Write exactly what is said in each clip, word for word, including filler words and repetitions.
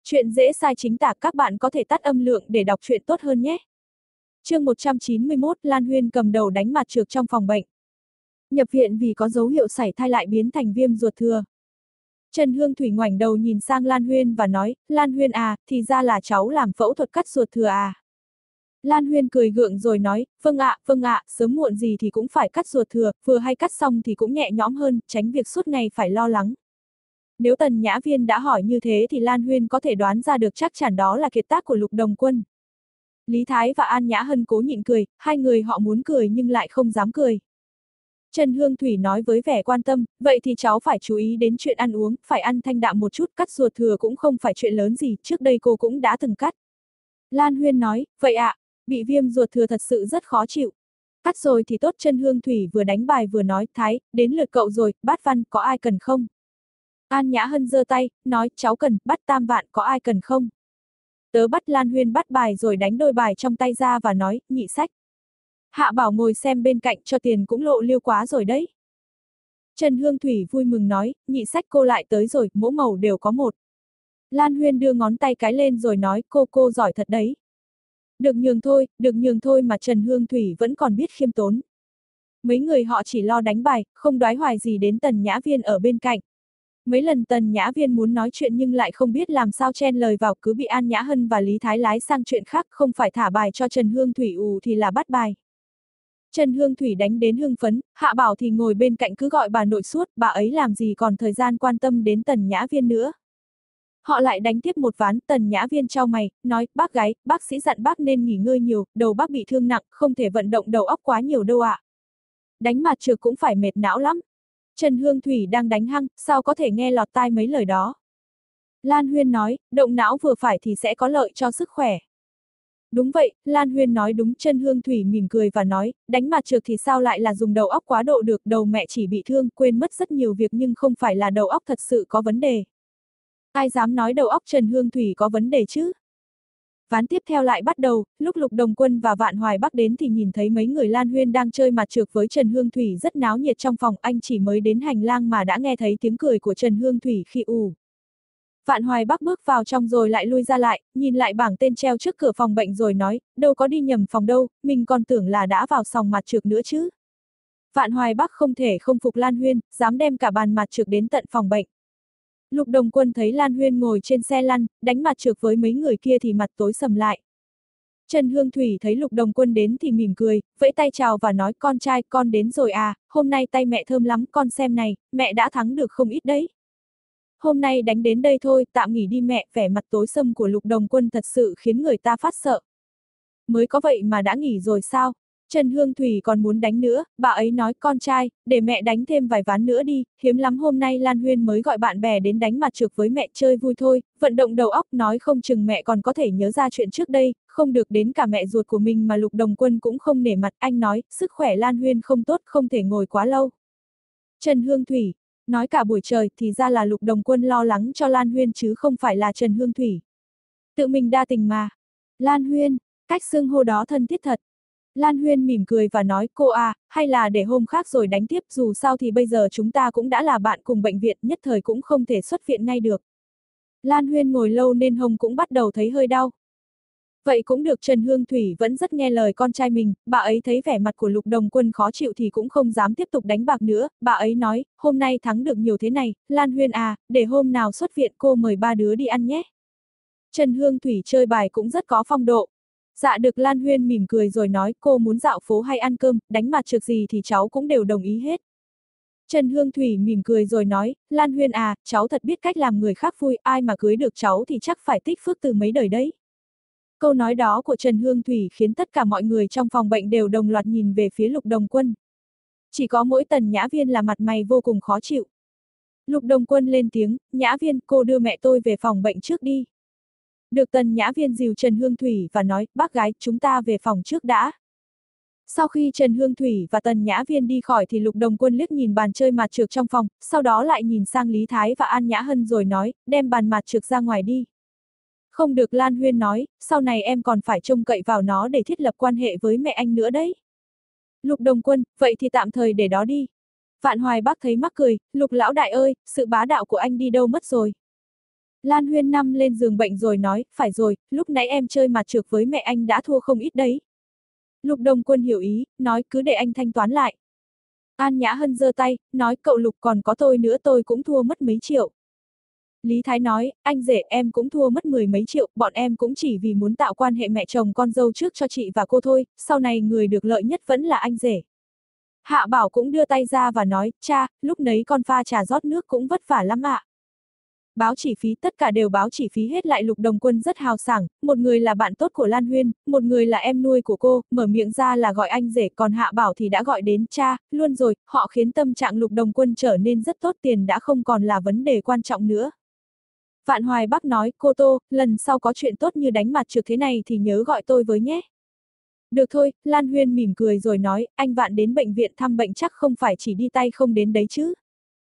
Chuyện dễ sai chính tả, các bạn có thể tắt âm lượng để đọc truyện tốt hơn nhé. Chương một trăm chín mươi mốt, Lan Huyên cầm đầu đánh mặt trược trong phòng bệnh. Nhập viện vì có dấu hiệu sảy thai lại biến thành viêm ruột thừa. Trần Hương Thủy ngoảnh đầu nhìn sang Lan Huyên và nói, Lan Huyên à, thì ra là cháu làm phẫu thuật cắt ruột thừa à. Lan Huyên cười gượng rồi nói, vâng ạ, vâng ạ, sớm muộn gì thì cũng phải cắt ruột thừa, vừa hay cắt xong thì cũng nhẹ nhõm hơn, tránh việc suốt ngày phải lo lắng. Nếu Tần Nhã Viên đã hỏi như thế thì Lan Huyên có thể đoán ra được chắc chắn đó là kiệt tác của Lục Đồng Quân. Lý Thái và An Nhã Hân cố nhịn cười, hai người họ muốn cười nhưng lại không dám cười. Trần Hương Thủy nói với vẻ quan tâm, vậy thì cháu phải chú ý đến chuyện ăn uống, phải ăn thanh đạm một chút, cắt ruột thừa cũng không phải chuyện lớn gì, trước đây cô cũng đã từng cắt. Lan Huyên nói, vậy ạ, à, bị viêm ruột thừa thật sự rất khó chịu. Cắt rồi thì tốt. Trần Hương Thủy vừa đánh bài vừa nói, Thái, đến lượt cậu rồi, Bát Văn, có ai cần không? An Nhã Hân giơ tay, nói, cháu cần, bắt Tam Vạn, có ai cần không? Tớ bắt. Lan Huyên bắt bài rồi đánh đôi bài trong tay ra và nói, Nhị Sách. Hạ Bảo ngồi xem bên cạnh, cho tiền cũng lộ liêu quá rồi đấy. Trần Hương Thủy vui mừng nói, Nhị Sách cô lại tới rồi, mỗi màu đều có một. Lan Huyên đưa ngón tay cái lên rồi nói, cô cô giỏi thật đấy. Được nhường thôi, được nhường thôi mà Trần Hương Thủy vẫn còn biết khiêm tốn. Mấy người họ chỉ lo đánh bài, không đoái hoài gì đến Tần Nhã Viên ở bên cạnh. Mấy lần Tần Nhã Viên muốn nói chuyện nhưng lại không biết làm sao chen lời vào, cứ bị An Nhã Hân và Lý Thái lái sang chuyện khác, không phải thả bài cho Trần Hương Thủy ù thì là bắt bài. Trần Hương Thủy đánh đến hưng phấn, Hạ Bảo thì ngồi bên cạnh cứ gọi bà nội suốt, bà ấy làm gì còn thời gian quan tâm đến Tần Nhã Viên nữa. Họ lại đánh tiếp một ván. Tần Nhã Viên chau mày, nói, bác gái, bác sĩ dặn bác nên nghỉ ngơi nhiều, đầu bác bị thương nặng, không thể vận động đầu óc quá nhiều đâu ạ. Đánh mặt trược cũng phải mệt não lắm. Trần Hương Thủy đang đánh hăng, sao có thể nghe lọt tai mấy lời đó. Lan Huyên nói, động não vừa phải thì sẽ có lợi cho sức khỏe. Đúng vậy, Lan Huyên nói đúng. Trần Hương Thủy mỉm cười và nói, đánh mặt trược thì sao lại là dùng đầu óc quá độ được, đầu mẹ chỉ bị thương, quên mất rất nhiều việc nhưng không phải là đầu óc thật sự có vấn đề. Ai dám nói đầu óc Trần Hương Thủy có vấn đề chứ? Ván tiếp theo lại bắt đầu, lúc Lục Đồng Quân và Vạn Hoài Bắc đến thì nhìn thấy mấy người Lan Huyên đang chơi mặt trược với Trần Hương Thủy rất náo nhiệt trong phòng, anh chỉ mới đến hành lang mà đã nghe thấy tiếng cười của Trần Hương Thủy khi ù. Vạn Hoài Bắc bước vào trong rồi lại lui ra lại, nhìn lại bảng tên treo trước cửa phòng bệnh rồi nói, đâu có đi nhầm phòng đâu, mình còn tưởng là đã vào sòng mặt trược nữa chứ. Vạn Hoài Bắc không thể không phục Lan Huyên, dám đem cả bàn mặt trược đến tận phòng bệnh. Lục Đồng Quân thấy Lan Huyên ngồi trên xe lăn, đánh mặt trược với mấy người kia thì mặt tối sầm lại. Trần Hương Thủy thấy Lục Đồng Quân đến thì mỉm cười, vẫy tay chào và nói, con trai, con đến rồi à, hôm nay tay mẹ thơm lắm, con xem này, mẹ đã thắng được không ít đấy. Hôm nay đánh đến đây thôi, tạm nghỉ đi mẹ. Vẻ mặt tối sầm của Lục Đồng Quân thật sự khiến người ta phát sợ. Mới có vậy mà đã nghỉ rồi sao? Trần Hương Thủy còn muốn đánh nữa, bà ấy nói, con trai, để mẹ đánh thêm vài ván nữa đi, hiếm lắm hôm nay Lan Huyên mới gọi bạn bè đến đánh mặt trược với mẹ chơi vui thôi, vận động đầu óc, nói không chừng mẹ còn có thể nhớ ra chuyện trước đây, không được đến cả mẹ ruột của mình mà Lục Đồng Quân cũng không nể mặt. Anh nói, sức khỏe Lan Huyên không tốt, không thể ngồi quá lâu. Trần Hương Thủy, nói cả buổi trời, thì ra là Lục Đồng Quân lo lắng cho Lan Huyên chứ không phải là Trần Hương Thủy. Tự mình đa tình mà. Lan Huyên, cách xưng hô đó thân thiết thật. Lan Huyên mỉm cười và nói, cô à, hay là để hôm khác rồi đánh tiếp, dù sao thì bây giờ chúng ta cũng đã là bạn cùng bệnh viện, nhất thời cũng không thể xuất viện ngay được. Lan Huyên ngồi lâu nên hông cũng bắt đầu thấy hơi đau. Vậy cũng được. Trần Hương Thủy vẫn rất nghe lời con trai mình, bà ấy thấy vẻ mặt của Lục Đồng Quân khó chịu thì cũng không dám tiếp tục đánh bạc nữa, bà ấy nói, hôm nay thắng được nhiều thế này, Lan Huyên à, để hôm nào xuất viện cô mời ba đứa đi ăn nhé. Trần Hương Thủy chơi bài cũng rất có phong độ. Dạ được. Lan Huyên mỉm cười rồi nói, cô muốn dạo phố hay ăn cơm, đánh mặt trược gì thì cháu cũng đều đồng ý hết. Trần Hương Thủy mỉm cười rồi nói, Lan Huyên à, cháu thật biết cách làm người khác vui, ai mà cưới được cháu thì chắc phải tích phước từ mấy đời đấy. Câu nói đó của Trần Hương Thủy khiến tất cả mọi người trong phòng bệnh đều đồng loạt nhìn về phía Lục Đồng Quân. Chỉ có mỗi Tần Nhã Viên là mặt mày vô cùng khó chịu. Lục Đồng Quân lên tiếng, Nhã Viên, cô đưa mẹ tôi về phòng bệnh trước đi. Được. Tần Nhã Viên dìu Trần Hương Thủy và nói, bác gái, chúng ta về phòng trước đã. Sau khi Trần Hương Thủy và Tần Nhã Viên đi khỏi thì Lục Đồng Quân liếc nhìn bàn chơi mặt trược trong phòng, sau đó lại nhìn sang Lý Thái và An Nhã Hân rồi nói, đem bàn mặt trược ra ngoài đi. Không được. Lan Huyên nói, sau này em còn phải trông cậy vào nó để thiết lập quan hệ với mẹ anh nữa đấy. Lục Đồng Quân, vậy thì tạm thời để đó đi. Vạn Hoài Bắc thấy mắc cười, Lục lão đại ơi, sự bá đạo của anh đi đâu mất rồi. Lan Huyên nằm lên giường bệnh rồi nói, phải rồi, lúc nãy em chơi mặt trược với mẹ anh đã thua không ít đấy. Lục Đồng Quân hiểu ý, nói cứ để anh thanh toán lại. An Nhã Hân giơ tay, nói cậu Lục còn có tôi nữa tôi cũng thua mất mấy triệu. Lý Thái nói, anh rể em cũng thua mất mười mấy triệu, bọn em cũng chỉ vì muốn tạo quan hệ mẹ chồng con dâu trước cho chị và cô thôi, sau này người được lợi nhất vẫn là anh rể. Hạ Bảo cũng đưa tay ra và nói, cha, lúc nấy con pha trà rót nước cũng vất vả lắm ạ. Báo chỉ phí tất cả đều báo chỉ phí hết lại. Lục Đồng Quân rất hào sảng, một người là bạn tốt của Lan Huyên, một người là em nuôi của cô, mở miệng ra là gọi anh rể, còn Hạ Bảo thì đã gọi đến cha, luôn rồi, họ khiến tâm trạng Lục Đồng Quân trở nên rất tốt, tiền đã không còn là vấn đề quan trọng nữa. Vạn Hoài Bắc nói, cô Tô, lần sau có chuyện tốt như đánh mặt trược thế này thì nhớ gọi tôi với nhé. Được thôi, Lan Huyên mỉm cười rồi nói, anh Vạn đến bệnh viện thăm bệnh chắc không phải chỉ đi tay không đến đấy chứ.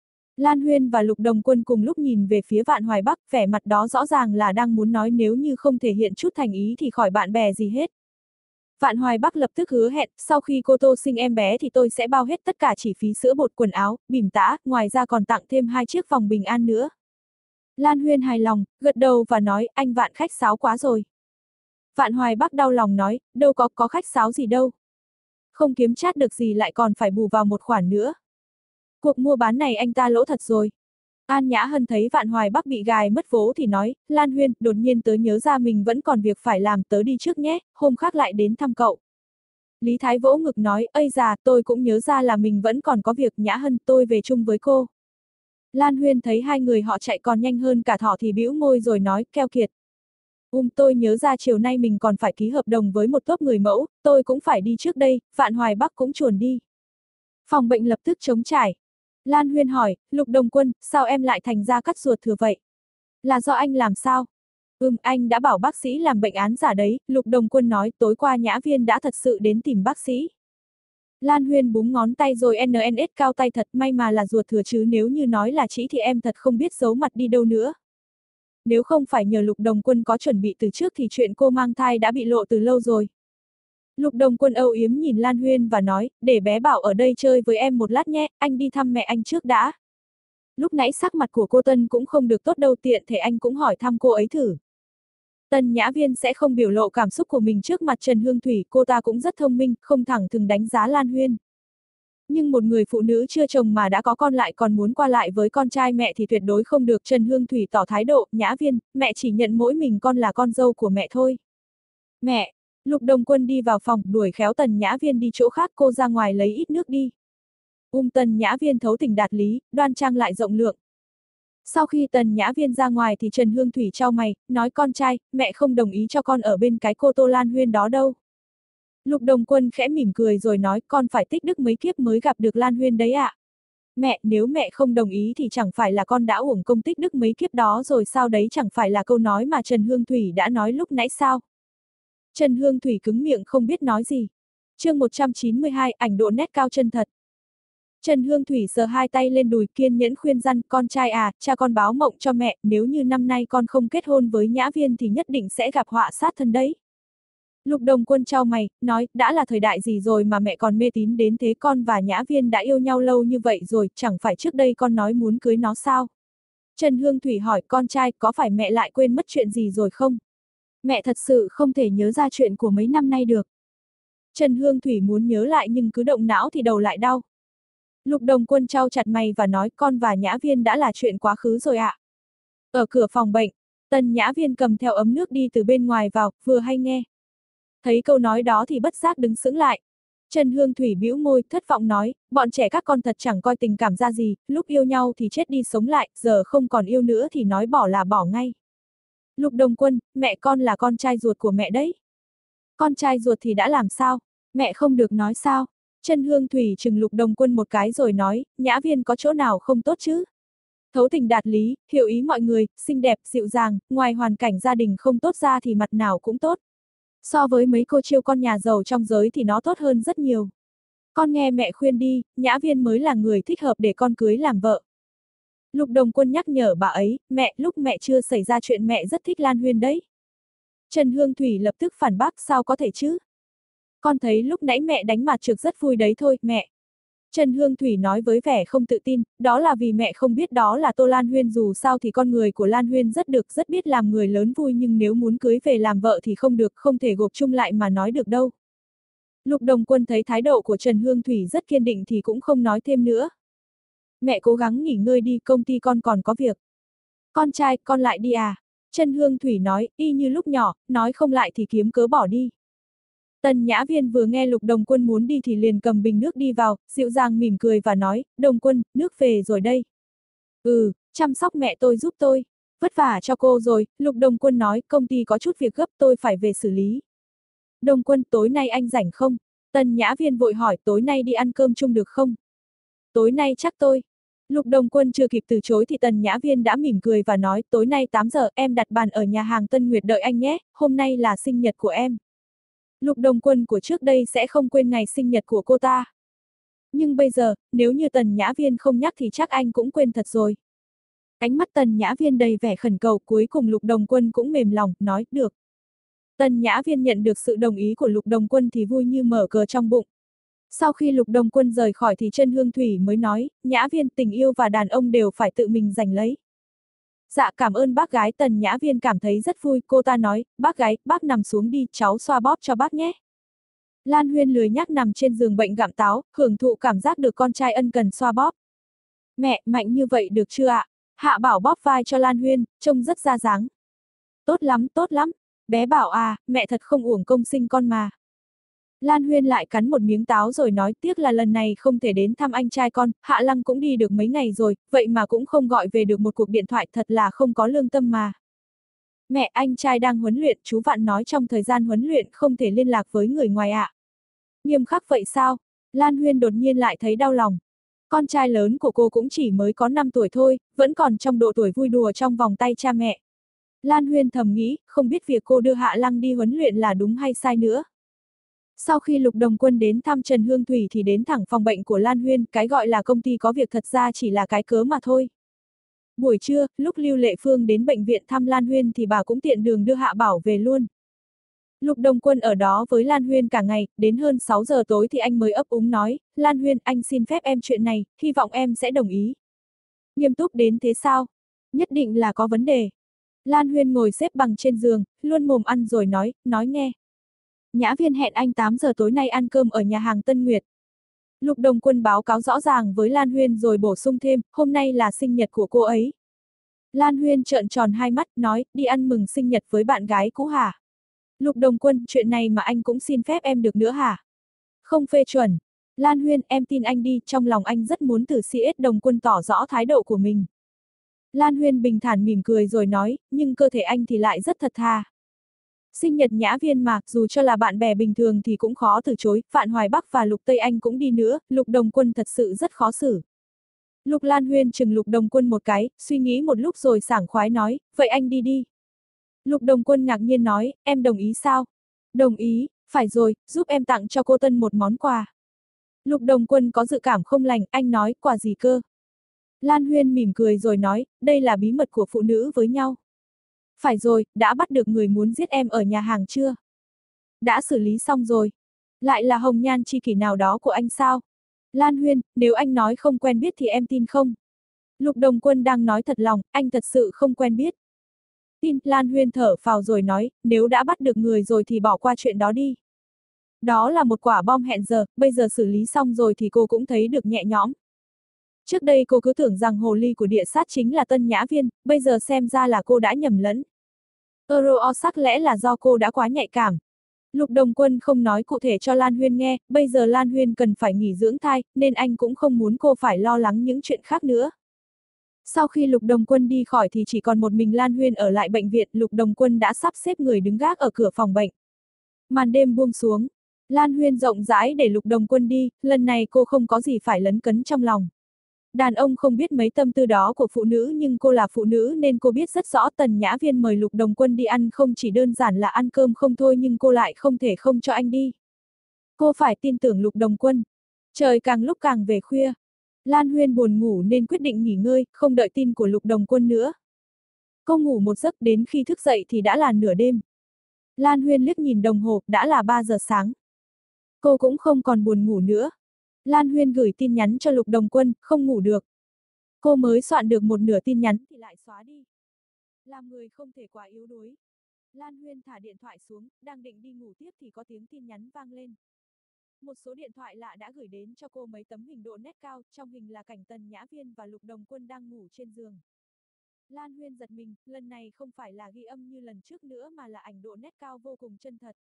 Lan Huyên và Lục Đồng Quân cùng lúc nhìn về phía Vạn Hoài Bắc, vẻ mặt đó rõ ràng là đang muốn nói nếu như không thể hiện chút thành ý thì khỏi bạn bè gì hết. Vạn Hoài Bắc lập tức hứa hẹn, sau khi cô Tô sinh em bé thì tôi sẽ bao hết tất cả chi phí sữa bột, quần áo, bỉm tã, ngoài ra còn tặng thêm hai chiếc vòng bình an nữa. Lan Huyên hài lòng, gật đầu và nói, anh Vạn khách sáo quá rồi. Vạn Hoài Bắc đau lòng nói, đâu có, có khách sáo gì đâu. Không kiếm chát được gì lại còn phải bù vào một khoản nữa. Cuộc mua bán này anh ta lỗ thật rồi. An Nhã Hân thấy Vạn Hoài Bắc bị gài mất vố thì nói, Lan Huyên, đột nhiên tớ nhớ ra mình vẫn còn việc phải làm, tớ đi trước nhé, hôm khác lại đến thăm cậu. Lý Thái vỗ ngực nói, ây già, tôi cũng nhớ ra là mình vẫn còn có việc, Nhã Hân, tôi về chung với cô. Lan Huyên thấy hai người họ chạy còn nhanh hơn cả thỏ thì bĩu môi rồi nói, keo kiệt. Um, tôi nhớ ra chiều nay mình còn phải ký hợp đồng với một tốp người mẫu, tôi cũng phải đi trước đây, Vạn Hoài Bắc cũng chuồn đi. Phòng bệnh lập tức trống trải. Lan Huyên hỏi, Lục Đồng Quân, sao em lại thành ra cắt ruột thừa vậy? Là do anh làm sao? Ừm, anh đã bảo bác sĩ làm bệnh án giả đấy, Lục Đồng Quân nói, tối qua Nhã Viên đã thật sự đến tìm bác sĩ. Lan Huyên búng ngón tay rồi en en ét cao tay thật, may mà là ruột thừa chứ nếu như nói là chỉ thì em thật không biết giấu mặt đi đâu nữa. Nếu không phải nhờ Lục Đồng Quân có chuẩn bị từ trước thì chuyện cô mang thai đã bị lộ từ lâu rồi. Lục Đồng Quân âu yếm nhìn Lan Huyên và nói, để bé Bảo ở đây chơi với em một lát nhé, anh đi thăm mẹ anh trước đã. Lúc nãy sắc mặt của cô Tân cũng không được tốt đâu, tiện thể anh cũng hỏi thăm cô ấy thử. Tần Nhã Viên sẽ không biểu lộ cảm xúc của mình trước mặt Trần Hương Thủy, cô ta cũng rất thông minh, không thẳng thừng đánh giá Lan Huyên. Nhưng một người phụ nữ chưa chồng mà đã có con lại còn muốn qua lại với con trai mẹ thì tuyệt đối không được. Trần Hương Thủy tỏ thái độ, Nhã Viên, mẹ chỉ nhận mỗi mình con là con dâu của mẹ thôi. Mẹ! Lục Đồng Quân đi vào phòng, đuổi khéo Tần Nhã Viên đi chỗ khác, cô ra ngoài lấy ít nước đi. Um Tần Nhã Viên thấu tình đạt lý, đoan trang lại rộng lượng. Sau khi Tần Nhã Viên ra ngoài thì Trần Hương Thủy chau mày, nói con trai, mẹ không đồng ý cho con ở bên cái cô Tô Lan Huyên đó đâu. Lục Đồng Quân khẽ mỉm cười rồi nói, con phải tích đức mấy kiếp mới gặp được Lan Huyên đấy ạ. À? Mẹ, nếu mẹ không đồng ý thì chẳng phải là con đã uổng công tích đức mấy kiếp đó rồi sao, đấy chẳng phải là câu nói mà Trần Hương Thủy đã nói lúc nãy sao? Trần Hương Thủy cứng miệng không biết nói gì. Chương một trăm chín mươi hai, ảnh độ nét cao chân thật. Trần Hương Thủy sờ hai tay lên đùi, kiên nhẫn khuyên răn, con trai à, cha con báo mộng cho mẹ, nếu như năm nay con không kết hôn với Nhã Viên thì nhất định sẽ gặp họa sát thân đấy. Lục Đồng Quân chau mày, nói, đã là thời đại gì rồi mà mẹ còn mê tín đến thế, con và Nhã Viên đã yêu nhau lâu như vậy rồi, chẳng phải trước đây con nói muốn cưới nó sao? Trần Hương Thủy hỏi, con trai, có phải mẹ lại quên mất chuyện gì rồi không? Mẹ thật sự không thể nhớ ra chuyện của mấy năm nay được. Trần Hương Thủy muốn nhớ lại nhưng cứ động não thì đầu lại đau. Lục Đồng Quân chau chặt mày và nói, con và Nhã Viên đã là chuyện quá khứ rồi ạ. À. Ở cửa phòng bệnh, Tần Nhã Viên cầm theo ấm nước đi từ bên ngoài vào, vừa hay nghe. Thấy câu nói đó thì bất giác đứng sững lại. Trần Hương Thủy bĩu môi, thất vọng nói, bọn trẻ các con thật chẳng coi tình cảm ra gì, lúc yêu nhau thì chết đi sống lại, giờ không còn yêu nữa thì nói bỏ là bỏ ngay. Lục Đồng Quân, mẹ con là con trai ruột của mẹ đấy. Con trai ruột thì đã làm sao? Mẹ không được nói sao? Trần Hương Thủy trừng Lục Đồng Quân một cái rồi nói, Nhã Viên có chỗ nào không tốt chứ? Thấu tình đạt lý, hiểu ý mọi người, xinh đẹp, dịu dàng, ngoài hoàn cảnh gia đình không tốt ra thì mặt nào cũng tốt. So với mấy cô chiêu con nhà giàu trong giới thì nó tốt hơn rất nhiều. Con nghe mẹ khuyên đi, Nhã Viên mới là người thích hợp để con cưới làm vợ. Lục Đồng Quân nhắc nhở bà ấy, mẹ, lúc mẹ chưa xảy ra chuyện mẹ rất thích Lan Huyên đấy. Trần Hương Thủy lập tức phản bác, sao có thể chứ? Con thấy lúc nãy mẹ đánh mặt trược rất vui đấy thôi, mẹ. Trần Hương Thủy nói với vẻ không tự tin, đó là vì mẹ không biết đó là Tô Lan Huyên, dù sao thì con người của Lan Huyên rất được, rất biết làm người lớn vui, nhưng nếu muốn cưới về làm vợ thì không được, không thể gộp chung lại mà nói được đâu. Lục Đồng Quân thấy thái độ của Trần Hương Thủy rất kiên định thì cũng không nói thêm nữa. Mẹ cố gắng nghỉ ngơi đi, công ty con còn có việc. Con trai, con lại đi à? Trần Hương Thủy nói, y như lúc nhỏ, nói không lại thì kiếm cớ bỏ đi. Tần Nhã Viên vừa nghe Lục Đồng Quân muốn đi thì liền cầm bình nước đi vào, dịu dàng mỉm cười và nói, Đồng Quân, nước về rồi đây. Ừ, chăm sóc mẹ tôi giúp tôi. Vất vả cho cô rồi, Lục Đồng Quân nói, công ty có chút việc gấp tôi phải về xử lý. Đồng Quân, tối nay anh rảnh không? Tần Nhã Viên vội hỏi, tối nay đi ăn cơm chung được không? Tối nay chắc tôi. Lục Đồng Quân chưa kịp từ chối thì Tần Nhã Viên đã mỉm cười và nói, tối nay tám giờ em đặt bàn ở nhà hàng Tân Nguyệt đợi anh nhé, hôm nay là sinh nhật của em. Lục Đồng Quân của trước đây sẽ không quên ngày sinh nhật của cô ta. Nhưng bây giờ, nếu như Tần Nhã Viên không nhắc thì chắc anh cũng quên thật rồi. Ánh mắt Tần Nhã Viên đầy vẻ khẩn cầu, cuối cùng Lục Đồng Quân cũng mềm lòng, nói, được. Tần Nhã Viên nhận được sự đồng ý của Lục Đồng Quân thì vui như mở cờ trong bụng. Sau khi Lục Đồng Quân rời khỏi thì Trân Hương Thủy mới nói, Nhã Viên, tình yêu và đàn ông đều phải tự mình giành lấy. Dạ cảm ơn bác gái. Tần Nhã Viên cảm thấy rất vui, cô ta nói, bác gái, bác nằm xuống đi, cháu xoa bóp cho bác nhé. Lan Huyên lười nhác nằm trên giường bệnh gặm táo, hưởng thụ cảm giác được con trai ân cần xoa bóp. Mẹ, mạnh như vậy được chưa ạ? Hạ Bảo bóp vai cho Lan Huyên, trông rất ra dáng. Tốt lắm, tốt lắm. Bé bảo à, mẹ thật không uổng công sinh con mà. Lan Huyên lại cắn một miếng táo rồi nói, tiếc là lần này không thể đến thăm anh trai con, Hạ Lăng cũng đi được mấy ngày rồi, vậy mà cũng không gọi về được một cuộc điện thoại, thật là không có lương tâm mà. Mẹ, anh trai đang huấn luyện, chú Vạn nói trong thời gian huấn luyện không thể liên lạc với người ngoài ạ. À? Nghiêm khắc vậy sao? Lan Huyên đột nhiên lại thấy đau lòng. Con trai lớn của cô cũng chỉ mới có năm tuổi thôi, vẫn còn trong độ tuổi vui đùa trong vòng tay cha mẹ. Lan Huyên thầm nghĩ, không biết việc cô đưa Hạ Lăng đi huấn luyện là đúng hay sai nữa. Sau khi Lục Đồng Quân đến thăm Trần Hương Thủy thì đến thẳng phòng bệnh của Lan Huyên, cái gọi là công ty có việc thật ra chỉ là cái cớ mà thôi. Buổi trưa, lúc Lưu Lệ Phương đến bệnh viện thăm Lan Huyên thì bà cũng tiện đường đưa Hạ Bảo về luôn. Lục Đồng Quân ở đó với Lan Huyên cả ngày, đến hơn sáu giờ tối thì anh mới ấp úng nói, Lan Huyên, anh xin phép em chuyện này, hy vọng em sẽ đồng ý. Nghiêm túc đến thế sao? Nhất định là có vấn đề. Lan Huyên ngồi xếp bằng trên giường, luôn mồm ăn rồi nói, nói nghe. Nhã Viên hẹn anh tám giờ tối nay ăn cơm ở nhà hàng Tân Nguyệt. Lục Đồng Quân báo cáo rõ ràng với Lan Huyên rồi bổ sung thêm, hôm nay là sinh nhật của cô ấy. Lan Huyên trợn tròn hai mắt, nói, đi ăn mừng sinh nhật với bạn gái cũ hả? Lục Đồng Quân, chuyện này mà anh cũng xin phép em được nữa hả? Không phê chuẩn. Lan Huyên, em tin anh đi, trong lòng anh rất muốn thử xê ét Đồng Quân tỏ rõ thái độ của mình. Lan Huyên bình thản mỉm cười rồi nói, nhưng cơ thể anh thì lại rất thật thà. Sinh nhật Nhã Viên mà, dù cho là bạn bè bình thường thì cũng khó từ chối, Vạn Hoài Bắc và Lục Tây Anh cũng đi nữa, Lục Đồng Quân thật sự rất khó xử. Lục Lan Huyên chừng Lục Đồng Quân một cái, suy nghĩ một lúc rồi sảng khoái nói, vậy anh đi đi. Lục Đồng Quân ngạc nhiên nói, em đồng ý sao? Đồng ý, phải rồi, giúp em tặng cho cô Tân một món quà. Lục Đồng Quân có dự cảm không lành, anh nói, quà gì cơ? Lan Huyên mỉm cười rồi nói, đây là bí mật của phụ nữ với nhau. Phải rồi, đã bắt được người muốn giết em ở nhà hàng chưa? Đã xử lý xong rồi. Lại là hồng nhan chi kỷ nào đó của anh sao? Lan Huyên, nếu anh nói không quen biết thì em tin không? Lục Đồng Quân đang nói thật lòng, anh thật sự không quen biết. Tin, Lan Huyên thở phào rồi nói, nếu đã bắt được người rồi thì bỏ qua chuyện đó đi. Đó là một quả bom hẹn giờ, bây giờ xử lý xong rồi thì cô cũng thấy được nhẹ nhõm. Trước đây cô cứ tưởng rằng hồ ly của địa sát chính là Tân Nhã Viên, bây giờ xem ra là cô đã nhầm lẫn. Euro sắc lẽ là do cô đã quá nhạy cảm. Lục Đồng Quân không nói cụ thể cho Lan Huyên nghe, bây giờ Lan Huyên cần phải nghỉ dưỡng thai, nên anh cũng không muốn cô phải lo lắng những chuyện khác nữa. Sau khi Lục Đồng Quân đi khỏi thì chỉ còn một mình Lan Huyên ở lại bệnh viện, Lục Đồng Quân đã sắp xếp người đứng gác ở cửa phòng bệnh. Màn đêm buông xuống, Lan Huyên rộng rãi để Lục Đồng Quân đi, lần này cô không có gì phải lấn cấn trong lòng. Đàn ông không biết mấy tâm tư đó của phụ nữ nhưng cô là phụ nữ nên cô biết rất rõ Tần Nhã Viên mời Lục Đồng Quân đi ăn không chỉ đơn giản là ăn cơm không thôi nhưng cô lại không thể không cho anh đi. Cô phải tin tưởng Lục Đồng Quân. Trời càng lúc càng về khuya. Lan Huyên buồn ngủ nên quyết định nghỉ ngơi, không đợi tin của Lục Đồng Quân nữa. Cô ngủ một giấc đến khi thức dậy thì đã là nửa đêm. Lan Huyên liếc nhìn đồng hồ, đã là ba giờ sáng. Cô cũng không còn buồn ngủ nữa. Lan Huyên gửi tin nhắn cho Lục Đồng Quân, không ngủ được. Cô mới soạn được một nửa tin nhắn thì lại xóa đi. Làm người không thể quá yếu đuối. Lan Huyên thả điện thoại xuống, đang định đi ngủ tiếp thì có tiếng tin nhắn vang lên. Một số điện thoại lạ đã gửi đến cho cô mấy tấm hình độ nét cao, trong hình là cảnh Tần Nhã Viên và Lục Đồng Quân đang ngủ trên giường. Lan Huyên giật mình, lần này không phải là ghi âm như lần trước nữa mà là ảnh độ nét cao vô cùng chân thật.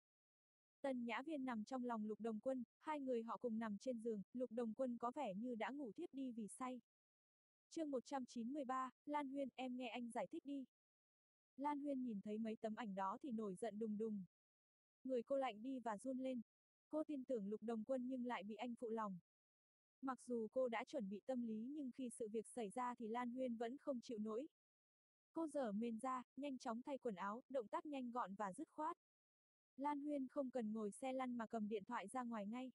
Tần Nhã Viên nằm trong lòng Lục Đồng Quân, hai người họ cùng nằm trên giường, Lục Đồng Quân có vẻ như đã ngủ thiếp đi vì say. Chương một trăm chín mươi ba, Lan Huyên, em nghe anh giải thích đi. Lan Huyên nhìn thấy mấy tấm ảnh đó thì nổi giận đùng đùng. Người cô lạnh đi và run lên. Cô tin tưởng Lục Đồng Quân nhưng lại bị anh phụ lòng. Mặc dù cô đã chuẩn bị tâm lý nhưng khi sự việc xảy ra thì Lan Huyên vẫn không chịu nổi. Cô giở mền ra, nhanh chóng thay quần áo, động tác nhanh gọn và dứt khoát. Lan Huyên không cần ngồi xe lăn mà cầm điện thoại ra ngoài ngay.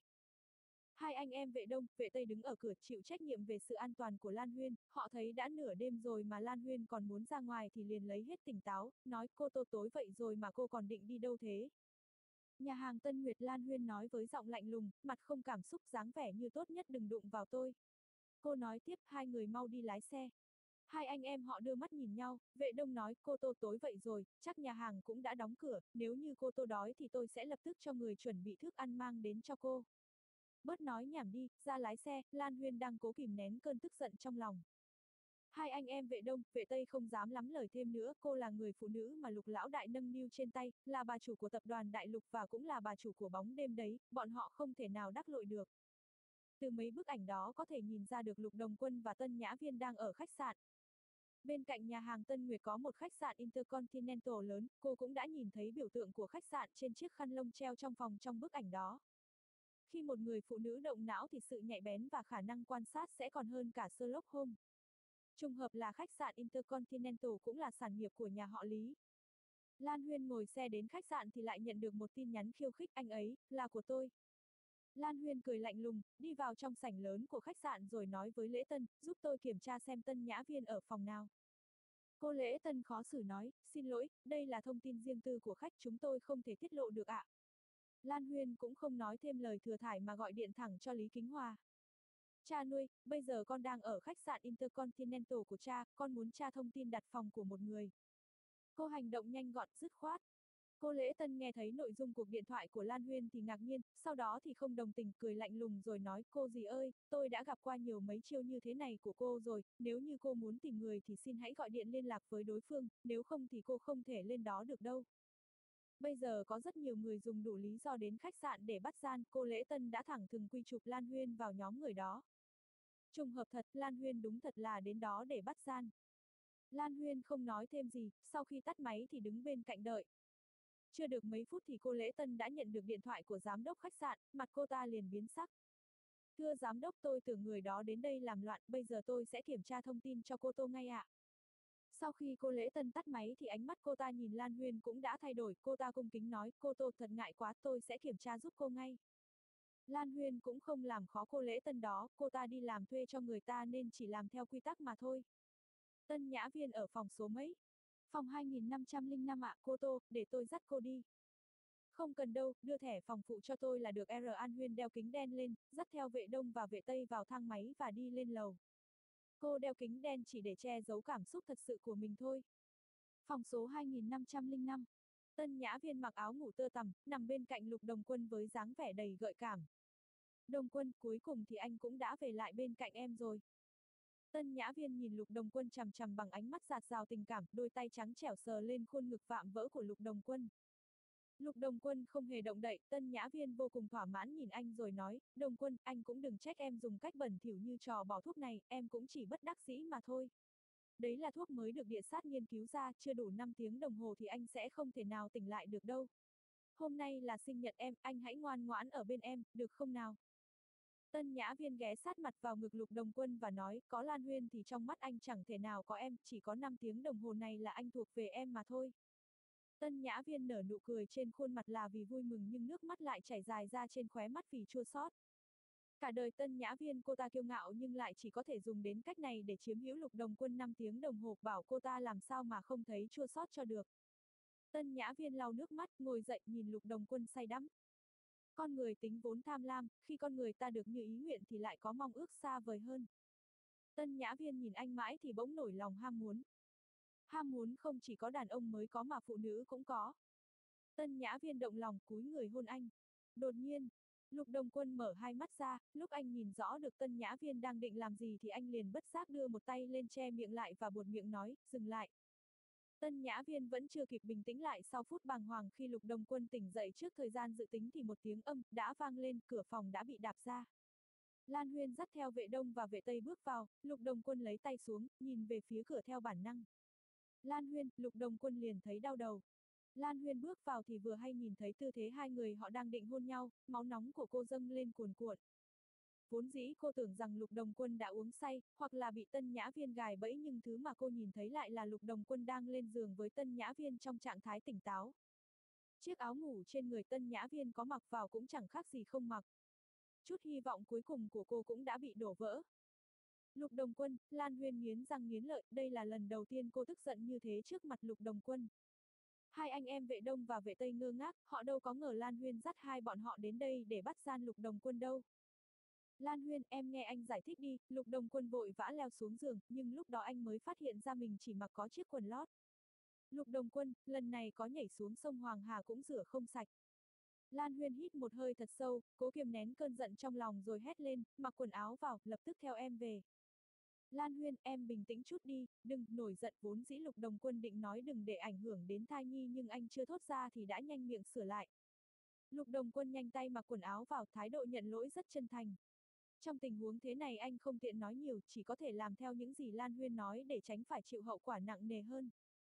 Hai anh em vệ Đông, vệ Tây đứng ở cửa chịu trách nhiệm về sự an toàn của Lan Huyên, họ thấy đã nửa đêm rồi mà Lan Huyên còn muốn ra ngoài thì liền lấy hết tỉnh táo, nói cô Tô tối vậy rồi mà cô còn định đi đâu thế? Nhà hàng Tân Nguyệt, Lan Huyên nói với giọng lạnh lùng, mặt không cảm xúc, dáng vẻ như tốt nhất đừng đụng vào tôi. Cô nói tiếp, hai người mau đi lái xe. Hai anh em họ đưa mắt nhìn nhau, vệ Đông nói, cô Tô tối vậy rồi, chắc nhà hàng cũng đã đóng cửa, nếu như cô Tô đói thì tôi sẽ lập tức cho người chuẩn bị thức ăn mang đến cho cô. Bớt nói nhảm đi, ra lái xe, Lan Huyên đang cố kìm nén cơn tức giận trong lòng. Hai anh em vệ Đông, vệ Tây không dám lắm lời thêm nữa, cô là người phụ nữ mà Lục lão đại nâng niu trên tay, là bà chủ của tập đoàn Đại Lục và cũng là bà chủ của bóng đêm đấy, bọn họ không thể nào đắc tội được. Từ mấy bức ảnh đó có thể nhìn ra được Lục Đồng Quân và Tân Nhã Viên đang ở khách sạn. Bên cạnh nhà hàng Tân Nguyệt có một khách sạn Intercontinental lớn, cô cũng đã nhìn thấy biểu tượng của khách sạn trên chiếc khăn lông treo trong phòng trong bức ảnh đó. Khi một người phụ nữ động não thì sự nhạy bén và khả năng quan sát sẽ còn hơn cả Sherlock Holmes. Trùng hợp là khách sạn Intercontinental cũng là sản nghiệp của nhà họ Lý. Lan Huyên ngồi xe đến khách sạn thì lại nhận được một tin nhắn khiêu khích, anh ấy, là của tôi. Lan Huyên cười lạnh lùng, đi vào trong sảnh lớn của khách sạn rồi nói với Lễ Tân, giúp tôi kiểm tra xem Tân Nhã Viên ở phòng nào. Cô Lễ Tân khó xử nói, xin lỗi, đây là thông tin riêng tư của khách, chúng tôi không thể tiết lộ được ạ. Lan Huyên cũng không nói thêm lời thừa thải mà gọi điện thẳng cho Lý Kính Hòa. Cha nuôi, bây giờ con đang ở khách sạn Intercontinental của cha, con muốn tra thông tin đặt phòng của một người. Cô hành động nhanh gọn, dứt khoát. Cô Lễ Tân nghe thấy nội dung cuộc điện thoại của Lan Huyên thì ngạc nhiên, sau đó thì không đồng tình, cười lạnh lùng rồi nói, cô dì ơi, tôi đã gặp qua nhiều mấy chiêu như thế này của cô rồi, nếu như cô muốn tìm người thì xin hãy gọi điện liên lạc với đối phương, nếu không thì cô không thể lên đó được đâu. Bây giờ có rất nhiều người dùng đủ lý do đến khách sạn để bắt gian, cô Lễ Tân đã thẳng thừng quy chụp Lan Huyên vào nhóm người đó. Trùng hợp thật, Lan Huyên đúng thật là đến đó để bắt gian. Lan Huyên không nói thêm gì, sau khi tắt máy thì đứng bên cạnh đợi. Chưa được mấy phút thì cô Lễ Tân đã nhận được điện thoại của giám đốc khách sạn, mặt cô ta liền biến sắc. Thưa giám đốc, tôi tưởng người đó đến đây làm loạn, bây giờ tôi sẽ kiểm tra thông tin cho cô Tô ngay ạ. Sau khi cô Lễ Tân tắt máy thì ánh mắt cô ta nhìn Lan Huyên cũng đã thay đổi, cô ta cung kính nói, cô Tô thật ngại quá, tôi sẽ kiểm tra giúp cô ngay. Lan Huyên cũng không làm khó cô Lễ Tân đó, cô ta đi làm thuê cho người ta nên chỉ làm theo quy tắc mà thôi. Tân Nhã Viên ở phòng số mấy? Phòng hai nghìn năm trăm lẻ năm ạ, cô Tô, để tôi dắt cô đi. Không cần đâu, đưa thẻ phòng phụ cho tôi là được. R. An Huyên đeo kính đen lên, dắt theo vệ Đông và vệ Tây vào thang máy và đi lên lầu. Cô đeo kính đen chỉ để che giấu cảm xúc thật sự của mình thôi. Phòng số hai nghìn năm trăm lẻ năm. Tân Nhã Viên mặc áo ngủ tơ tằm, nằm bên cạnh Lục Đồng Quân với dáng vẻ đầy gợi cảm. Đồng Quân, cuối cùng thì anh cũng đã về lại bên cạnh em rồi. Tân Nhã Viên nhìn Lục Đồng Quân chằm chằm bằng ánh mắt dạt dào tình cảm, đôi tay trắng trẻo sờ lên khuôn ngực vạm vỡ của Lục Đồng Quân. Lục Đồng Quân không hề động đậy, Tân Nhã Viên vô cùng thỏa mãn nhìn anh rồi nói, Đồng Quân, anh cũng đừng trách em dùng cách bẩn thỉu như trò bỏ thuốc này, em cũng chỉ bất đắc dĩ mà thôi. Đấy là thuốc mới được địa sát nghiên cứu ra, chưa đủ năm tiếng đồng hồ thì anh sẽ không thể nào tỉnh lại được đâu. Hôm nay là sinh nhật em, anh hãy ngoan ngoãn ở bên em, được không nào? Tân Nhã Viên ghé sát mặt vào ngực Lục Đồng Quân và nói, có Lan Huyên thì trong mắt anh chẳng thể nào có em, chỉ có năm tiếng đồng hồ này là anh thuộc về em mà thôi. Tân Nhã Viên nở nụ cười trên khuôn mặt là vì vui mừng nhưng nước mắt lại chảy dài ra trên khóe mắt vì chua xót. Cả đời Tân Nhã Viên cô ta kiêu ngạo nhưng lại chỉ có thể dùng đến cách này để chiếm hữu Lục Đồng Quân năm tiếng đồng hồ, bảo cô ta làm sao mà không thấy chua xót cho được. Tân Nhã Viên lau nước mắt, ngồi dậy nhìn Lục Đồng Quân say đắm. Con người tính vốn tham lam, khi con người ta được như ý nguyện thì lại có mong ước xa vời hơn. Tân Nhã Viên nhìn anh mãi thì bỗng nổi lòng ham muốn. Ham muốn không chỉ có đàn ông mới có mà phụ nữ cũng có. Tân Nhã Viên động lòng cúi người hôn anh. Đột nhiên, Lục Đồng Quân mở hai mắt ra, lúc anh nhìn rõ được Tân Nhã Viên đang định làm gì thì anh liền bất giác đưa một tay lên che miệng lại và buột miệng nói, dừng lại. Tân Nhã Viên vẫn chưa kịp bình tĩnh lại sau phút bàng hoàng khi Lục Đồng Quân tỉnh dậy trước thời gian dự tính thì một tiếng âm đã vang lên, cửa phòng đã bị đạp ra. Lan Huyên dắt theo vệ đông và vệ tây bước vào, Lục Đồng Quân lấy tay xuống, nhìn về phía cửa theo bản năng. Lan Huyên, Lục Đồng Quân liền thấy đau đầu. Lan Huyên bước vào thì vừa hay nhìn thấy tư thế hai người họ đang định hôn nhau, máu nóng của cô dâng lên cuồn cuộn. Vốn dĩ cô tưởng rằng Lục Đồng Quân đã uống say, hoặc là bị Tân Nhã Viên gài bẫy nhưng thứ mà cô nhìn thấy lại là Lục Đồng Quân đang lên giường với Tân Nhã Viên trong trạng thái tỉnh táo. Chiếc áo ngủ trên người Tân Nhã Viên có mặc vào cũng chẳng khác gì không mặc. Chút hy vọng cuối cùng của cô cũng đã bị đổ vỡ. Lục Đồng Quân, Lan Huyên nghiến răng nghiến lợi, đây là lần đầu tiên cô tức giận như thế trước mặt Lục Đồng Quân. Hai anh em vệ đông và vệ tây ngơ ngác, họ đâu có ngờ Lan Huyên dắt hai bọn họ đến đây để bắt gian Lục Đồng Quân đâu. Lan Huyên, em nghe anh giải thích đi, Lục Đồng Quân vội vã leo xuống giường, nhưng lúc đó anh mới phát hiện ra mình chỉ mặc có chiếc quần lót. Lục Đồng Quân, lần này có nhảy xuống sông Hoàng Hà cũng rửa không sạch. Lan Huyên hít một hơi thật sâu, cố kiềm nén cơn giận trong lòng rồi hét lên, mặc quần áo vào, lập tức theo em về. Lan Huyên, em bình tĩnh chút đi, đừng, nổi giận vốn dĩ Lục Đồng Quân định nói đừng để ảnh hưởng đến thai nhi nhưng anh chưa thốt ra thì đã nhanh miệng sửa lại. Lục Đồng Quân nhanh tay mặc quần áo vào, thái độ nhận lỗi rất chân thành. Trong tình huống thế này anh không tiện nói nhiều, chỉ có thể làm theo những gì Lan Huyên nói để tránh phải chịu hậu quả nặng nề hơn.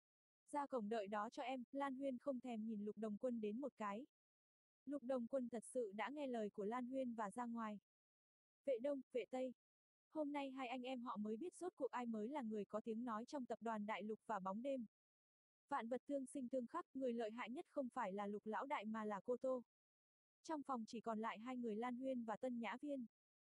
Ra cổng đợi đó cho em, Lan Huyên không thèm nhìn Lục Đồng Quân đến một cái. Lục Đồng Quân thật sự đã nghe lời của Lan Huyên và ra ngoài. Vệ Đông, vệ Tây. Hôm nay hai anh em họ mới biết rốt cuộc ai mới là người có tiếng nói trong tập đoàn Đại Lục và bóng đêm. Vạn vật tương sinh tương khắc, người lợi hại nhất không phải là Lục lão đại mà là cô Tô. Trong phòng chỉ còn lại hai người Lan Huyên và Tân Nhã Viên.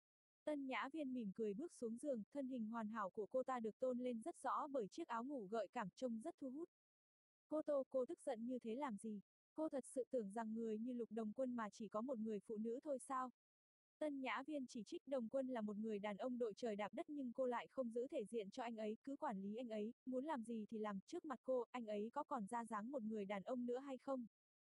Tân Nhã Viên mỉm cười bước xuống giường, thân hình hoàn hảo của cô ta được tôn lên rất rõ bởi chiếc áo ngủ gợi cảm trông rất thu hút. Cô Tô, cô tức giận như thế làm gì? Cô thật sự tưởng rằng người như Lục Đồng Quân mà chỉ có một người phụ nữ thôi sao? Tân Nhã Viên chỉ trích Đồng Quân là một người đàn ông đội trời đạp đất nhưng cô lại không giữ thể diện cho anh ấy, cứ quản lý anh ấy, muốn làm gì thì làm, trước mặt cô, anh ấy có còn ra dáng một người đàn ông nữa hay không?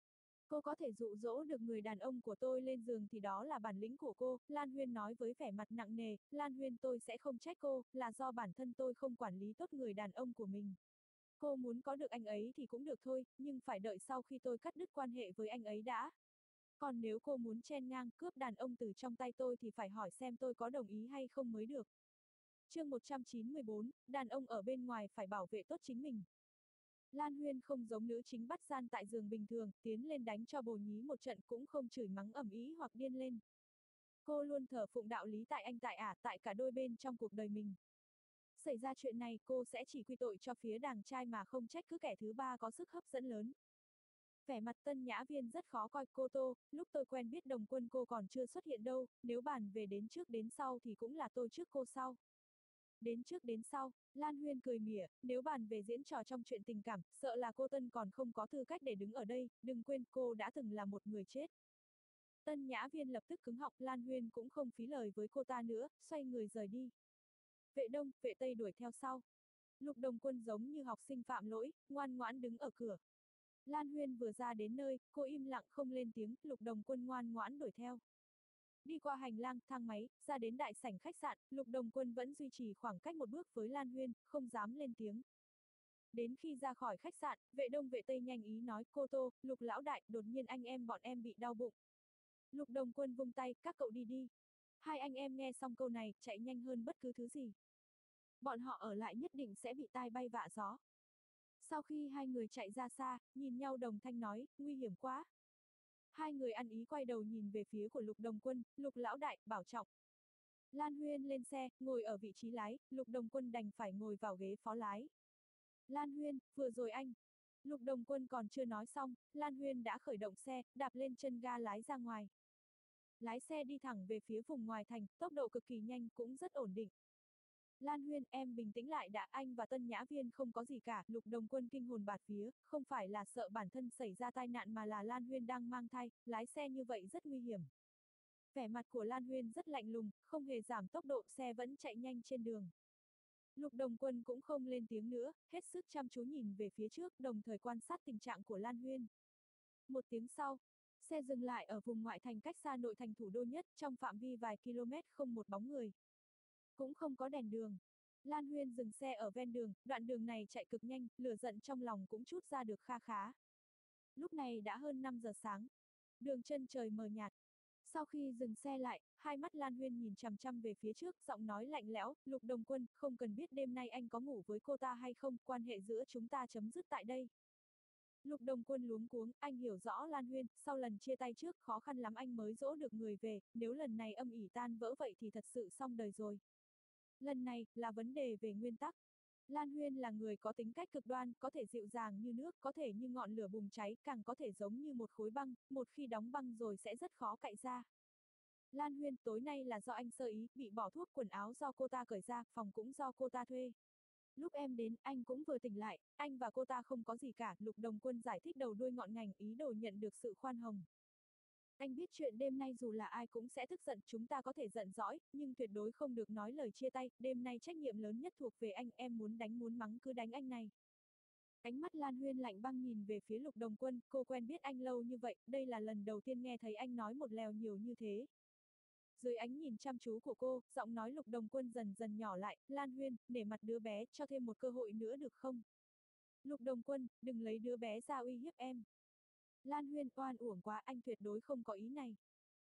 Cô có thể dụ dỗ được người đàn ông của tôi lên giường thì đó là bản lĩnh của cô, Lan Huyên nói với vẻ mặt nặng nề, Lan Huyên tôi sẽ không trách cô, là do bản thân tôi không quản lý tốt người đàn ông của mình. Cô muốn có được anh ấy thì cũng được thôi, nhưng phải đợi sau khi tôi cắt đứt quan hệ với anh ấy đã. Còn nếu cô muốn chen ngang cướp đàn ông từ trong tay tôi thì phải hỏi xem tôi có đồng ý hay không mới được. Chương một trăm chín mươi bốn, đàn ông ở bên ngoài phải bảo vệ tốt chính mình. Lan Huyên không giống nữ chính bắt gian tại giường bình thường, tiến lên đánh cho bồ nhí một trận cũng không chửi mắng ầm ĩ hoặc điên lên. Cô luôn thờ phụng đạo lý tại anh tại ả, tại cả đôi bên trong cuộc đời mình. Xảy ra chuyện này cô sẽ chỉ quy tội cho phía đàng trai mà không trách cứ kẻ thứ ba có sức hấp dẫn lớn. Vẻ mặt Tân Nhã Viên rất khó coi, cô Tô, lúc tôi quen biết Đồng Quân cô còn chưa xuất hiện đâu, nếu bàn về đến trước đến sau thì cũng là tôi trước cô sau. Đến trước đến sau, Lan Huyên cười mỉa, nếu bàn về diễn trò trong chuyện tình cảm, sợ là cô Tân còn không có tư cách để đứng ở đây, đừng quên cô đã từng là một người chết. Tân Nhã Viên lập tức cứng họng, Lan Huyên cũng không phí lời với cô ta nữa, xoay người rời đi. Vệ Đông, vệ Tây đuổi theo sau. Lục Đồng Quân giống như học sinh phạm lỗi, ngoan ngoãn đứng ở cửa. Lan Huyên vừa ra đến nơi, cô im lặng không lên tiếng, Lục Đồng Quân ngoan ngoãn đuổi theo. Đi qua hành lang, thang máy, ra đến đại sảnh khách sạn, Lục Đồng Quân vẫn duy trì khoảng cách một bước với Lan Huyên, không dám lên tiếng. Đến khi ra khỏi khách sạn, vệ Đông vệ Tây nhanh ý nói, cô Tô, Lục lão đại, đột nhiên anh em bọn em bị đau bụng. Lục Đồng Quân vung tay, các cậu đi đi. Hai anh em nghe xong câu này, chạy nhanh hơn bất cứ thứ gì. Bọn họ ở lại nhất định sẽ bị tai bay vạ gió. Sau khi hai người chạy ra xa, nhìn nhau đồng thanh nói, nguy hiểm quá. Hai người ăn ý quay đầu nhìn về phía của Lục Đồng Quân, Lục lão đại, bảo trọng. Lan Huyên lên xe, ngồi ở vị trí lái, Lục Đồng Quân đành phải ngồi vào ghế phó lái. Lan Huyên, vừa rồi anh. Lục Đồng Quân còn chưa nói xong, Lan Huyên đã khởi động xe, đạp lên chân ga lái ra ngoài. Lái xe đi thẳng về phía vùng ngoài thành, tốc độ cực kỳ nhanh cũng rất ổn định. Lan Huyên, em bình tĩnh lại đã, anh và Tân Nhã Viên không có gì cả, Lục Đồng Quân kinh hồn bạt vía, không phải là sợ bản thân xảy ra tai nạn mà là Lan Huyên đang mang thai, lái xe như vậy rất nguy hiểm. Vẻ mặt của Lan Huyên rất lạnh lùng, không hề giảm tốc độ, xe vẫn chạy nhanh trên đường. Lục Đồng Quân cũng không lên tiếng nữa, hết sức chăm chú nhìn về phía trước, đồng thời quan sát tình trạng của Lan Huyên. Một tiếng sau, xe dừng lại ở vùng ngoại thành cách xa nội thành thủ đô nhất, trong phạm vi vài km không một bóng người. Cũng không có đèn đường. Lan Huyên dừng xe ở ven đường, đoạn đường này chạy cực nhanh, lửa giận trong lòng cũng trút ra được kha khá. Lúc này đã hơn năm giờ sáng. Đường chân trời mờ nhạt. Sau khi dừng xe lại, hai mắt Lan Huyên nhìn chằm chằm về phía trước, giọng nói lạnh lẽo, Lục Đồng Quân, không cần biết đêm nay anh có ngủ với cô ta hay không, quan hệ giữa chúng ta chấm dứt tại đây. Lục Đồng Quân luống cuống, anh hiểu rõ Lan Huyên, sau lần chia tay trước khó khăn lắm anh mới dỗ được người về, nếu lần này âm ỉ tan vỡ vậy thì thật sự xong đời rồi. Lần này, là vấn đề về nguyên tắc. Lan Huyên là người có tính cách cực đoan, có thể dịu dàng như nước, có thể như ngọn lửa bùng cháy, càng có thể giống như một khối băng, một khi đóng băng rồi sẽ rất khó cạy ra. Lan Huyên, tối nay là do anh sơ ý, bị bỏ thuốc, quần áo do cô ta cởi ra, phòng cũng do cô ta thuê. Lúc em đến, anh cũng vừa tỉnh lại, anh và cô ta không có gì cả, Lục Đồng Quân giải thích đầu đuôi ngọn ngành, ý đồ nhận được sự khoan hồng. Anh biết chuyện đêm nay dù là ai cũng sẽ tức giận, chúng ta có thể giận dỗi, nhưng tuyệt đối không được nói lời chia tay, đêm nay trách nhiệm lớn nhất thuộc về anh, em muốn đánh muốn mắng cứ đánh anh này. Ánh mắt Lan Huyên lạnh băng nhìn về phía Lục Đồng Quân, cô quen biết anh lâu như vậy, đây là lần đầu tiên nghe thấy anh nói một lèo nhiều như thế. Dưới ánh nhìn chăm chú của cô, giọng nói Lục Đồng Quân dần dần nhỏ lại, Lan Huyên, nể mặt đứa bé, cho thêm một cơ hội nữa được không? Lục Đồng Quân, đừng lấy đứa bé ra uy hiếp em. Lan Huyên, oan uổng quá, anh tuyệt đối không có ý này.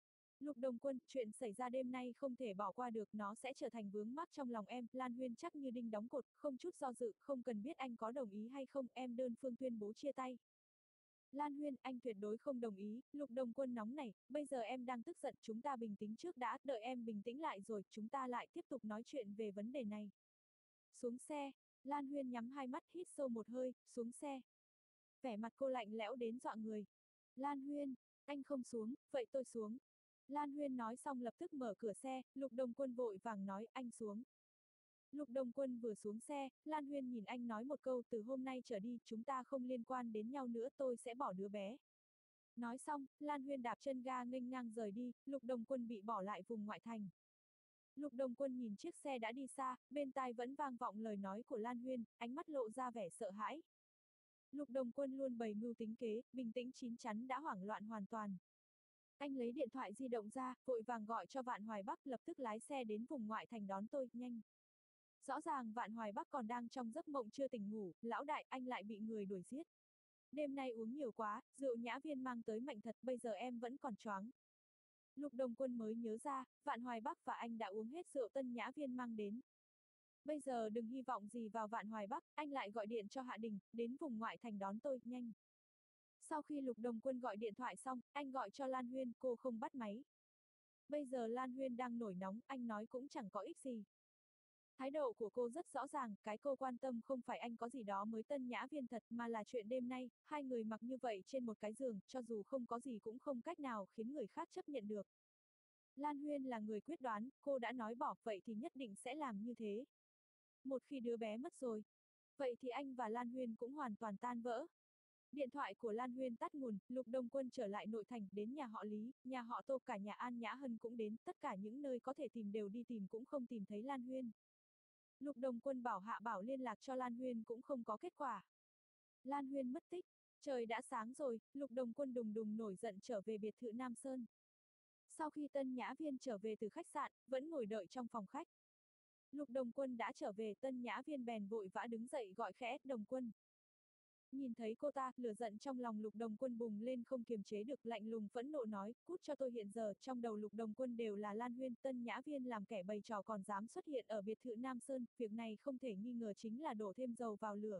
Lục Đồng Quân, chuyện xảy ra đêm nay không thể bỏ qua được, nó sẽ trở thành vướng mắc trong lòng em, Lan Huyên chắc như đinh đóng cột, không chút do dự, không cần biết anh có đồng ý hay không, em đơn phương tuyên bố chia tay. Lan Huyên, anh tuyệt đối không đồng ý, Lục Đồng Quân nóng nảy, bây giờ em đang tức giận, chúng ta bình tĩnh trước đã, đợi em bình tĩnh lại rồi, chúng ta lại tiếp tục nói chuyện về vấn đề này. Xuống xe, Lan Huyên nhắm hai mắt hít sâu một hơi, xuống xe. Vẻ mặt cô lạnh lẽo đến dọa người. Lan Huyên, anh không xuống, vậy tôi xuống. Lan Huyên nói xong lập tức mở cửa xe, Lục Đồng Quân vội vàng nói anh xuống. Lục Đồng Quân vừa xuống xe, Lan Huyên nhìn anh nói một câu, từ hôm nay trở đi chúng ta không liên quan đến nhau nữa, tôi sẽ bỏ đứa bé. Nói xong, Lan Huyên đạp chân ga nghênh ngang rời đi, Lục Đồng Quân bị bỏ lại vùng ngoại thành. Lục Đồng Quân nhìn chiếc xe đã đi xa, bên tai vẫn vang vọng lời nói của Lan Huyên, ánh mắt lộ ra vẻ sợ hãi. Lục Đồng Quân luôn bày mưu tính kế, bình tĩnh chín chắn đã hoảng loạn hoàn toàn. Anh lấy điện thoại di động ra, vội vàng gọi cho Vạn Hoài Bắc lập tức lái xe đến vùng ngoại thành đón tôi, nhanh. Rõ ràng Vạn Hoài Bắc còn đang trong giấc mộng chưa tỉnh ngủ, lão đại anh lại bị người đuổi giết. Đêm nay uống nhiều quá, rượu Nhã Viên mang tới mạnh thật, bây giờ em vẫn còn choáng. Lục Đồng Quân mới nhớ ra, Vạn Hoài Bắc và anh đã uống hết rượu Tân Nhã Viên mang đến. Bây giờ đừng hy vọng gì vào Vạn Hoài Bắc, anh lại gọi điện cho Hạ Đình, đến vùng ngoại thành đón tôi, nhanh. Sau khi Lục Đồng Quân gọi điện thoại xong, anh gọi cho Lan Huyên, cô không bắt máy. Bây giờ Lan Huyên đang nổi nóng, anh nói cũng chẳng có ích gì. Thái độ của cô rất rõ ràng, cái cô quan tâm không phải anh có gì đó mới Tân Nhã Viên thật mà là chuyện đêm nay, hai người mặc như vậy trên một cái giường, cho dù không có gì cũng không cách nào khiến người khác chấp nhận được. Lan Huyên là người quyết đoán, cô đã nói bỏ vậy thì nhất định sẽ làm như thế. Một khi đứa bé mất rồi, vậy thì anh và Lan Huyên cũng hoàn toàn tan vỡ. Điện thoại của Lan Huyên tắt nguồn, Lục Đồng Quân trở lại nội thành, đến nhà họ Lý, nhà họ Tô, cả nhà An Nhã Hân cũng đến, tất cả những nơi có thể tìm đều đi tìm cũng không tìm thấy Lan Huyên. Lục Đồng Quân bảo Hạ Bảo liên lạc cho Lan Huyên cũng không có kết quả. Lan Huyên mất tích, trời đã sáng rồi, Lục Đồng Quân đùng đùng nổi giận trở về biệt thự Nam Sơn. Sau khi Tân Nhã Viên trở về từ khách sạn, vẫn ngồi đợi trong phòng khách. Lục Đồng Quân đã trở về, Tân Nhã Viên bèn vội vã đứng dậy gọi khẽ, Đồng Quân. Nhìn thấy cô ta, lửa giận trong lòng Lục Đồng Quân bùng lên không kiềm chế được, lạnh lùng phẫn nộ nói, cút cho tôi. Hiện giờ, trong đầu Lục Đồng Quân đều là Lan Huyên, Tân Nhã Viên làm kẻ bày trò còn dám xuất hiện ở biệt thự Nam Sơn, việc này không thể nghi ngờ chính là đổ thêm dầu vào lửa.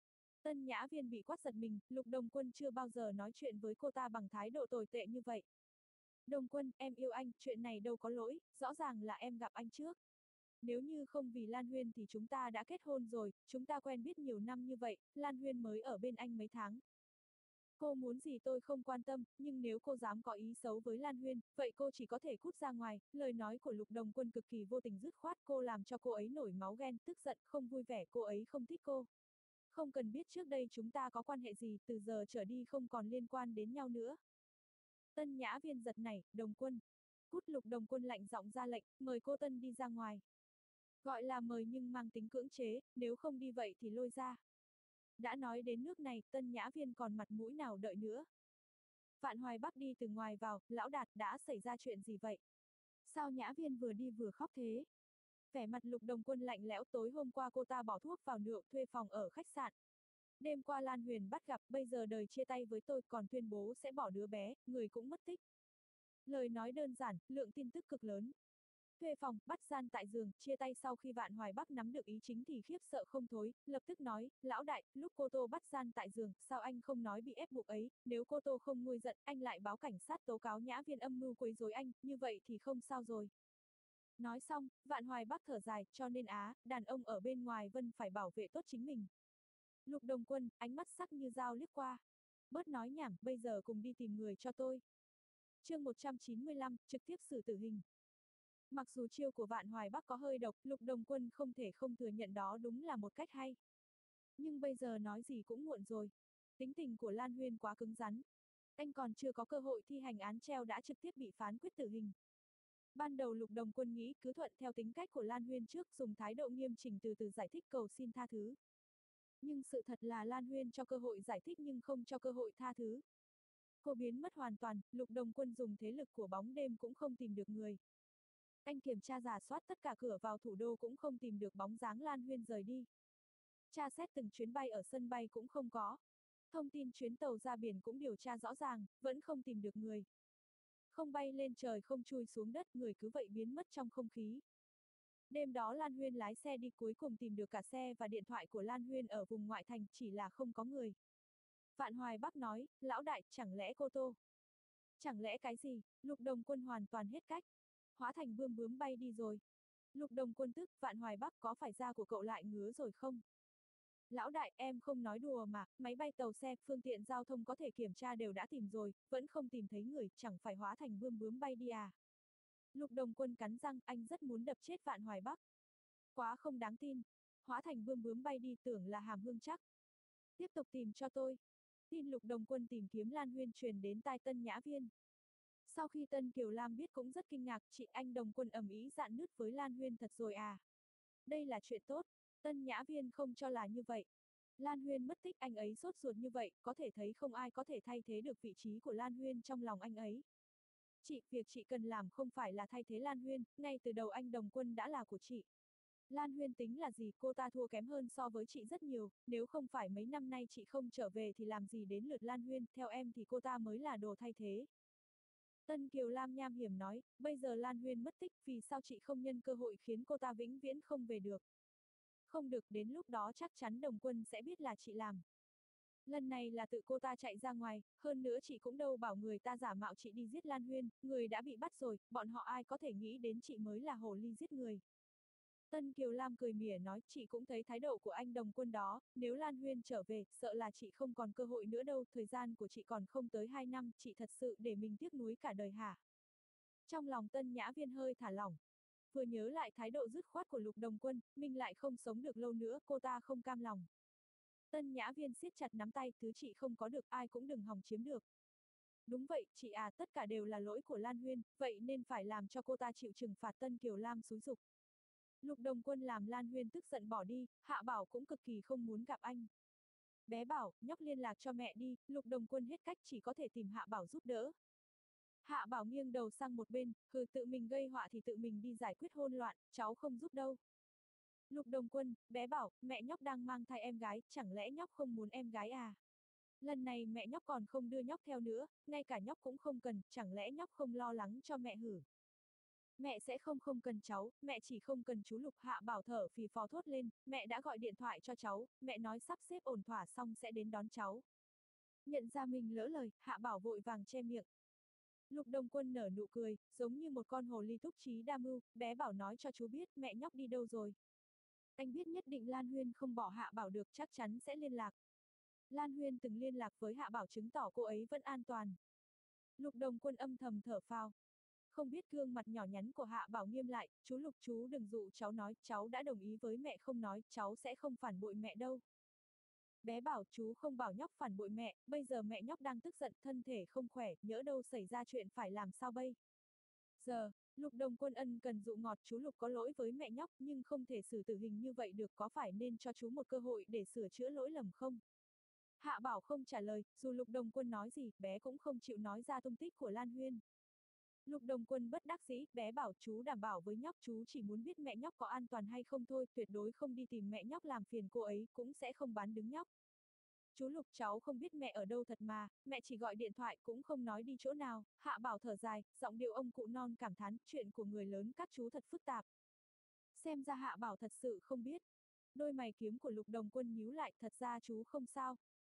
Tân Nhã Viên bị quát giật mình, Lục Đồng Quân chưa bao giờ nói chuyện với cô ta bằng thái độ tồi tệ như vậy. Đồng Quân, em yêu anh, chuyện này đâu có lỗi, rõ ràng là em gặp anh trước. Nếu như không vì Lan Huyên thì chúng ta đã kết hôn rồi, chúng ta quen biết nhiều năm như vậy, Lan Huyên mới ở bên anh mấy tháng. Cô muốn gì tôi không quan tâm, nhưng nếu cô dám có ý xấu với Lan Huyên, vậy cô chỉ có thể cút ra ngoài. Lời nói của Lục Đồng Quân cực kỳ vô tình dứt khoát, cô làm cho cô ấy nổi máu ghen, tức giận, không vui vẻ, cô ấy không thích cô. Không cần biết trước đây chúng ta có quan hệ gì, từ giờ trở đi không còn liên quan đến nhau nữa. Tân Nhã Viên giật nảy, Đồng Quân. Cút. Lục Đồng Quân lạnh giọng ra lệnh, mời cô Tân đi ra ngoài. Gọi là mời nhưng mang tính cưỡng chế, nếu không đi vậy thì lôi ra. Đã nói đến nước này, Tân Nhã Viên còn mặt mũi nào đợi nữa. Vạn Hoài Bắc đi từ ngoài vào, lão Đạt, đã xảy ra chuyện gì vậy? Sao Nhã Viên vừa đi vừa khóc thế? Vẻ mặt Lục Đồng Quân lạnh lẽo, tối hôm qua cô ta bỏ thuốc vào rượu, thuê phòng ở khách sạn. Đêm qua Lan Huyền bắt gặp, bây giờ đời chia tay với tôi, còn tuyên bố sẽ bỏ đứa bé, người cũng mất tích. Lời nói đơn giản, lượng tin tức cực lớn. Thuê phòng, bắt gian tại giường, chia tay. Sau khi Vạn Hoài Bắc nắm được ý chính thì khiếp sợ không thối, lập tức nói, lão đại, lúc cô Tô bắt gian tại giường, sao anh không nói bị ép buộc ấy, nếu cô Tô không nguôi giận, anh lại báo cảnh sát tố cáo Nhã Viên âm mưu quấy rối anh, như vậy thì không sao rồi. Nói xong, Vạn Hoài Bắc thở dài, cho nên á, đàn ông ở bên ngoài Vân phải bảo vệ tốt chính mình. Lục Đồng Quân, ánh mắt sắc như dao liếc qua. Bớt nói nhảm, bây giờ cùng đi tìm người cho tôi. Chương một trăm chín mươi lăm, trực tiếp xử tử hình. Mặc dù chiêu của Vạn Hoài Bắc có hơi độc, Lục Đồng Quân không thể không thừa nhận đó đúng là một cách hay. Nhưng bây giờ nói gì cũng muộn rồi. Tính tình của Lan Huyên quá cứng rắn. Anh còn chưa có cơ hội thi hành án treo đã trực tiếp bị phán quyết tử hình. Ban đầu Lục Đồng Quân nghĩ cứ thuận theo tính cách của Lan Huyên trước, dùng thái độ nghiêm chỉnh từ từ giải thích cầu xin tha thứ. Nhưng sự thật là Lan Huyên cho cơ hội giải thích nhưng không cho cơ hội tha thứ. Cô biến mất hoàn toàn, Lục Đồng Quân dùng thế lực của bóng đêm cũng không tìm được người. Anh kiểm tra rà soát tất cả cửa vào thủ đô cũng không tìm được bóng dáng Lan Huyên rời đi. Tra xét từng chuyến bay ở sân bay cũng không có. Thông tin chuyến tàu ra biển cũng điều tra rõ ràng, vẫn không tìm được người. Không bay lên trời không chui xuống đất, người cứ vậy biến mất trong không khí. Đêm đó Lan Huyên lái xe đi, cuối cùng tìm được cả xe và điện thoại của Lan Huyên ở vùng ngoại thành, chỉ là không có người. Vạn Hoài Bắc nói, lão đại, chẳng lẽ cô Tô? Chẳng lẽ cái gì? Lục Đồng Quân hoàn toàn hết cách. Hóa thành bươm bướm bay đi rồi. Lục Đồng Quân tức, Vạn Hoài Bắc, có phải da của cậu lại ngứa rồi không? Lão đại, em không nói đùa mà, máy bay tàu xe, phương tiện giao thông có thể kiểm tra đều đã tìm rồi, vẫn không tìm thấy người, chẳng phải hóa thành bươm bướm bay đi à? Lục Đồng Quân cắn răng, anh rất muốn đập chết Vạn Hoài Bắc. Quá không đáng tin. Hóa thành bươm bướm bay đi, tưởng là hàm hương chắc. Tiếp tục tìm cho tôi. Tin Lục Đồng Quân tìm kiếm Lan Huyên truyền đến tai Tân Nhã Viên. Sau khi Tân Kiều Lam biết cũng rất kinh ngạc, chị anh Đồng Quân ầm ĩ dạn nứt với Lan Huyên thật rồi à? Đây là chuyện tốt. Tân Nhã Viên không cho là như vậy. Lan Huyên mất tích, anh ấy sốt ruột như vậy, có thể thấy không ai có thể thay thế được vị trí của Lan Huyên trong lòng anh ấy. Chị, việc chị cần làm không phải là thay thế Lan Huyên, ngay từ đầu anh Đồng Quân đã là của chị. Lan Huyên tính là gì, cô ta thua kém hơn so với chị rất nhiều, nếu không phải mấy năm nay chị không trở về thì làm gì đến lượt Lan Huyên, theo em thì cô ta mới là đồ thay thế. Tân Kiều Lam nham hiểm nói, bây giờ Lan Huyên mất tích, vì sao chị không nhân cơ hội khiến cô ta vĩnh viễn không về được? Không được, đến lúc đó chắc chắn Đồng Quân sẽ biết là chị làm. Lần này là tự cô ta chạy ra ngoài, hơn nữa chị cũng đâu bảo người ta giả mạo chị đi giết Lan Huyên, người đã bị bắt rồi, bọn họ ai có thể nghĩ đến chị mới là hồ ly giết người. Tân Kiều Lam cười mỉa nói, chị cũng thấy thái độ của anh Đồng Quân đó, nếu Lan Huyên trở về, sợ là chị không còn cơ hội nữa đâu, thời gian của chị còn không tới hai năm, chị thật sự để mình tiếc nuối cả đời hả? Trong lòng Tân Nhã Viên hơi thả lỏng. Vừa nhớ lại thái độ dứt khoát của Lục Đồng Quân, mình lại không sống được lâu nữa, cô ta không cam lòng. Tân Nhã Viên siết chặt nắm tay, thứ chị không có được ai cũng đừng hòng chiếm được. Đúng vậy, chị à, tất cả đều là lỗi của Lan Huyên, vậy nên phải làm cho cô ta chịu trừng phạt. Tân Kiều Lam xúi giục. Lục Đồng Quân làm Lan Huyên tức giận bỏ đi, Hạ Bảo cũng cực kỳ không muốn gặp anh. Bé Bảo, nhóc liên lạc cho mẹ đi, Lục Đồng Quân hết cách chỉ có thể tìm Hạ Bảo giúp đỡ. Hạ Bảo nghiêng đầu sang một bên, hừ, tự mình gây họa thì tự mình đi giải quyết hỗn loạn, cháu không giúp đâu. Lục Đồng Quân, bé Bảo, mẹ nhóc đang mang thai em gái, chẳng lẽ nhóc không muốn em gái à? Lần này mẹ nhóc còn không đưa nhóc theo nữa, ngay cả nhóc cũng không cần, chẳng lẽ nhóc không lo lắng cho mẹ hử? Mẹ sẽ không không cần cháu, mẹ chỉ không cần chú Lục. Hạ Bảo thở phì phò thốt lên, mẹ đã gọi điện thoại cho cháu, mẹ nói sắp xếp ổn thỏa xong sẽ đến đón cháu. Nhận ra mình lỡ lời, Hạ Bảo vội vàng che miệng. Lục Đồng Quân nở nụ cười, giống như một con hồ ly túc trí đa mưu, bé Bảo nói cho chú biết mẹ nhóc đi đâu rồi. Anh biết nhất định Lan Huyên không bỏ Hạ Bảo được, chắc chắn sẽ liên lạc. Lan Huyên từng liên lạc với Hạ Bảo chứng tỏ cô ấy vẫn an toàn. Lục Đồng Quân âm thầm thở phào. Không biết gương mặt nhỏ nhắn của Hạ Bảo nghiêm lại, chú Lục chú đừng dụ cháu nói, cháu đã đồng ý với mẹ không nói, cháu sẽ không phản bội mẹ đâu. Bé bảo chú không bảo nhóc phản bội mẹ, bây giờ mẹ nhóc đang tức giận, thân thể không khỏe, nhỡ đâu xảy ra chuyện phải làm sao bây. Giờ, Lục Đồng Quân ân cần dụ ngọt chú Lục có lỗi với mẹ nhóc nhưng không thể xử tử hình như vậy được, có phải nên cho chú một cơ hội để sửa chữa lỗi lầm không? Hạ Bảo không trả lời, dù Lục Đồng Quân nói gì, bé cũng không chịu nói ra tung tích của Lan Huyên. Lục Đồng Quân bất đắc dĩ, bé bảo chú đảm bảo với nhóc chú chỉ muốn biết mẹ nhóc có an toàn hay không thôi, tuyệt đối không đi tìm mẹ nhóc làm phiền cô ấy, cũng sẽ không bán đứng nhóc. Chú Lục cháu không biết mẹ ở đâu thật mà, mẹ chỉ gọi điện thoại cũng không nói đi chỗ nào. Hạ Bảo thở dài, giọng điệu ông cụ non cảm thán, chuyện của người lớn các chú thật phức tạp. Xem ra Hạ Bảo thật sự không biết. Đôi mày kiếm của Lục Đồng Quân nhíu lại, thật ra chú không sao.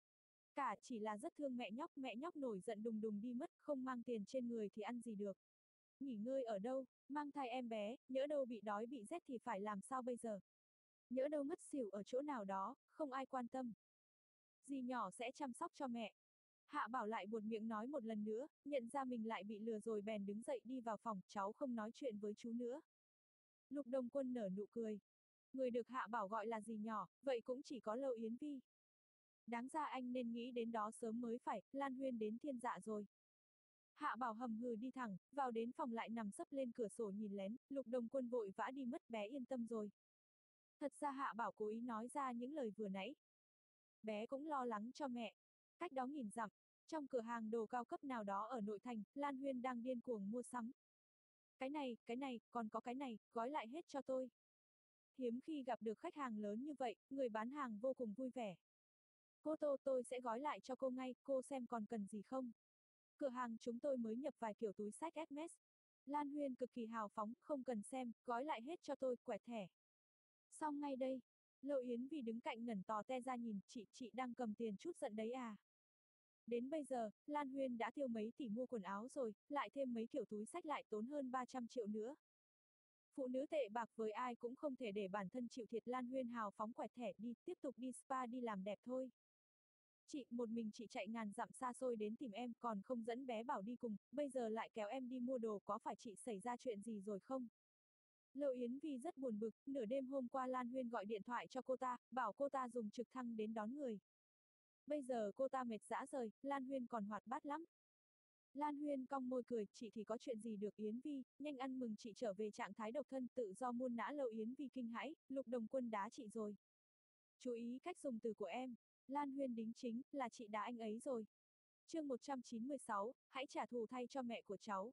Cả chỉ là rất thương mẹ nhóc, mẹ nhóc nổi giận đùng đùng đi mất, không mang tiền trên người thì ăn gì được. Nghỉ ngơi ở đâu, mang thai em bé, nhỡ đâu bị đói bị rét thì phải làm sao bây giờ. Nhỡ đâu ngất xỉu ở chỗ nào đó, không ai quan tâm. Dì nhỏ sẽ chăm sóc cho mẹ. Hạ Bảo lại buột miệng nói một lần nữa, nhận ra mình lại bị lừa rồi bèn đứng dậy đi vào phòng, cháu không nói chuyện với chú nữa. Lục Đồng Quân nở nụ cười. Người được Hạ Bảo gọi là dì nhỏ, vậy cũng chỉ có Lâu Yến Vi. Đáng ra anh nên nghĩ đến đó sớm mới phải, Lan Huyên đến thiên dạ rồi. Hạ Bảo hầm hừ đi thẳng, vào đến phòng lại nằm sấp lên cửa sổ nhìn lén, Lục Đồng Quân vội vã đi mất, bé yên tâm rồi. Thật ra Hạ Bảo cố ý nói ra những lời vừa nãy. Bé cũng lo lắng cho mẹ. Cách đó nghìn dặm, trong cửa hàng đồ cao cấp nào đó ở nội thành, Lan Huyên đang điên cuồng mua sắm. Cái này, cái này, còn có cái này, gói lại hết cho tôi. Hiếm khi gặp được khách hàng lớn như vậy, người bán hàng vô cùng vui vẻ. Cô Tô, tôi sẽ gói lại cho cô ngay, cô xem còn cần gì không. Cửa hàng chúng tôi mới nhập vài kiểu túi xách Hermes. Lan Huyên cực kỳ hào phóng, không cần xem, gói lại hết cho tôi, quẹt thẻ. Xong ngay đây. Lộ Yến vì đứng cạnh ngẩn tò te ra nhìn, chị, chị đang cầm tiền chút giận đấy à. Đến bây giờ, Lan Huyên đã tiêu mấy tỷ mua quần áo rồi, lại thêm mấy kiểu túi xách lại tốn hơn ba trăm triệu nữa. Phụ nữ tệ bạc với ai cũng không thể để bản thân chịu thiệt. Lan Huyên hào phóng quẹt thẻ đi, tiếp tục đi spa đi làm đẹp thôi. Chị, một mình chị chạy ngàn dặm xa xôi đến tìm em, còn không dẫn bé Bảo đi cùng, bây giờ lại kéo em đi mua đồ, có phải chị xảy ra chuyện gì rồi không? Lộ Yến Vi rất buồn bực, nửa đêm hôm qua Lan Huyên gọi điện thoại cho cô ta, bảo cô ta dùng trực thăng đến đón người. Bây giờ cô ta mệt dã rời, Lan Huyên còn hoạt bát lắm. Lan Huyên cong môi cười, chị thì có chuyện gì được Yến Vi, nhanh ăn mừng chị trở về trạng thái độc thân tự do muôn nã. Lộ Yến Vi kinh hãi, Lục Đồng Quân đá chị rồi. Chú ý cách dùng từ của em. Lan Huyên đính chính, là chị đá anh ấy rồi. Chương một trăm chín mươi sáu, hãy trả thù thay cho mẹ của cháu.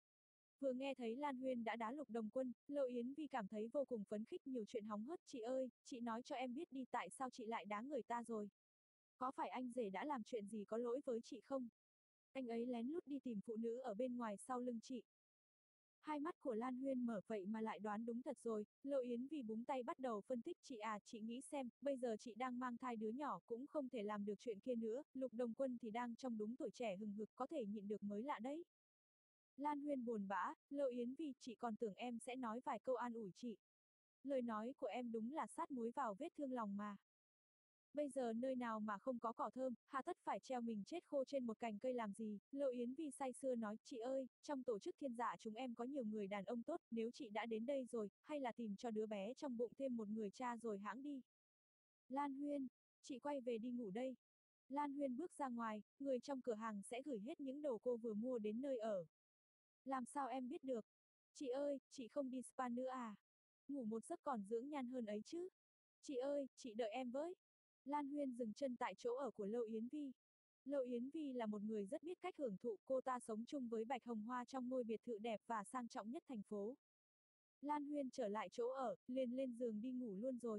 Vừa nghe thấy Lan Huyên đã đá Lục Đồng Quân, Lộ Yến Vi cảm thấy vô cùng phấn khích, nhiều chuyện hóng hớt. Chị ơi, chị nói cho em biết đi, tại sao chị lại đá người ta rồi. Có phải anh rể đã làm chuyện gì có lỗi với chị không? Anh ấy lén lút đi tìm phụ nữ ở bên ngoài sau lưng chị. Hai mắt của Lan Huyên mở vậy mà lại đoán đúng thật rồi. Lộ Yến vì búng tay bắt đầu phân tích, chị à, chị nghĩ xem, bây giờ chị đang mang thai đứa nhỏ cũng không thể làm được chuyện kia nữa, Lục Đồng Quân thì đang trong đúng tuổi trẻ hừng hực, có thể nhịn được mới lạ đấy. Lan Huyên buồn bã, Lộ Yến vì chị còn tưởng em sẽ nói vài câu an ủi chị. Lời nói của em đúng là sát muối vào vết thương lòng mà. Bây giờ nơi nào mà không có cỏ thơm, hà tất phải treo mình chết khô trên một cành cây làm gì. Lộ Yến Vi say sưa nói, chị ơi, trong tổ chức thiên dạ chúng em có nhiều người đàn ông tốt, nếu chị đã đến đây rồi, hay là tìm cho đứa bé trong bụng thêm một người cha rồi hãng đi. Lan Huyên, chị quay về đi ngủ đây. Lan Huyên bước ra ngoài, người trong cửa hàng sẽ gửi hết những đồ cô vừa mua đến nơi ở. Làm sao em biết được? Chị ơi, chị không đi spa nữa à? Ngủ một giấc còn dưỡng nhan hơn ấy chứ. Chị ơi, chị đợi em với. Lan Huyên dừng chân tại chỗ ở của Lộ Yến Vi. Lộ Yến Vi là một người rất biết cách hưởng thụ, cô ta sống chung với Bạch Hồng Hoa trong ngôi biệt thự đẹp và sang trọng nhất thành phố. Lan Huyên trở lại chỗ ở, liền lên giường đi ngủ luôn rồi.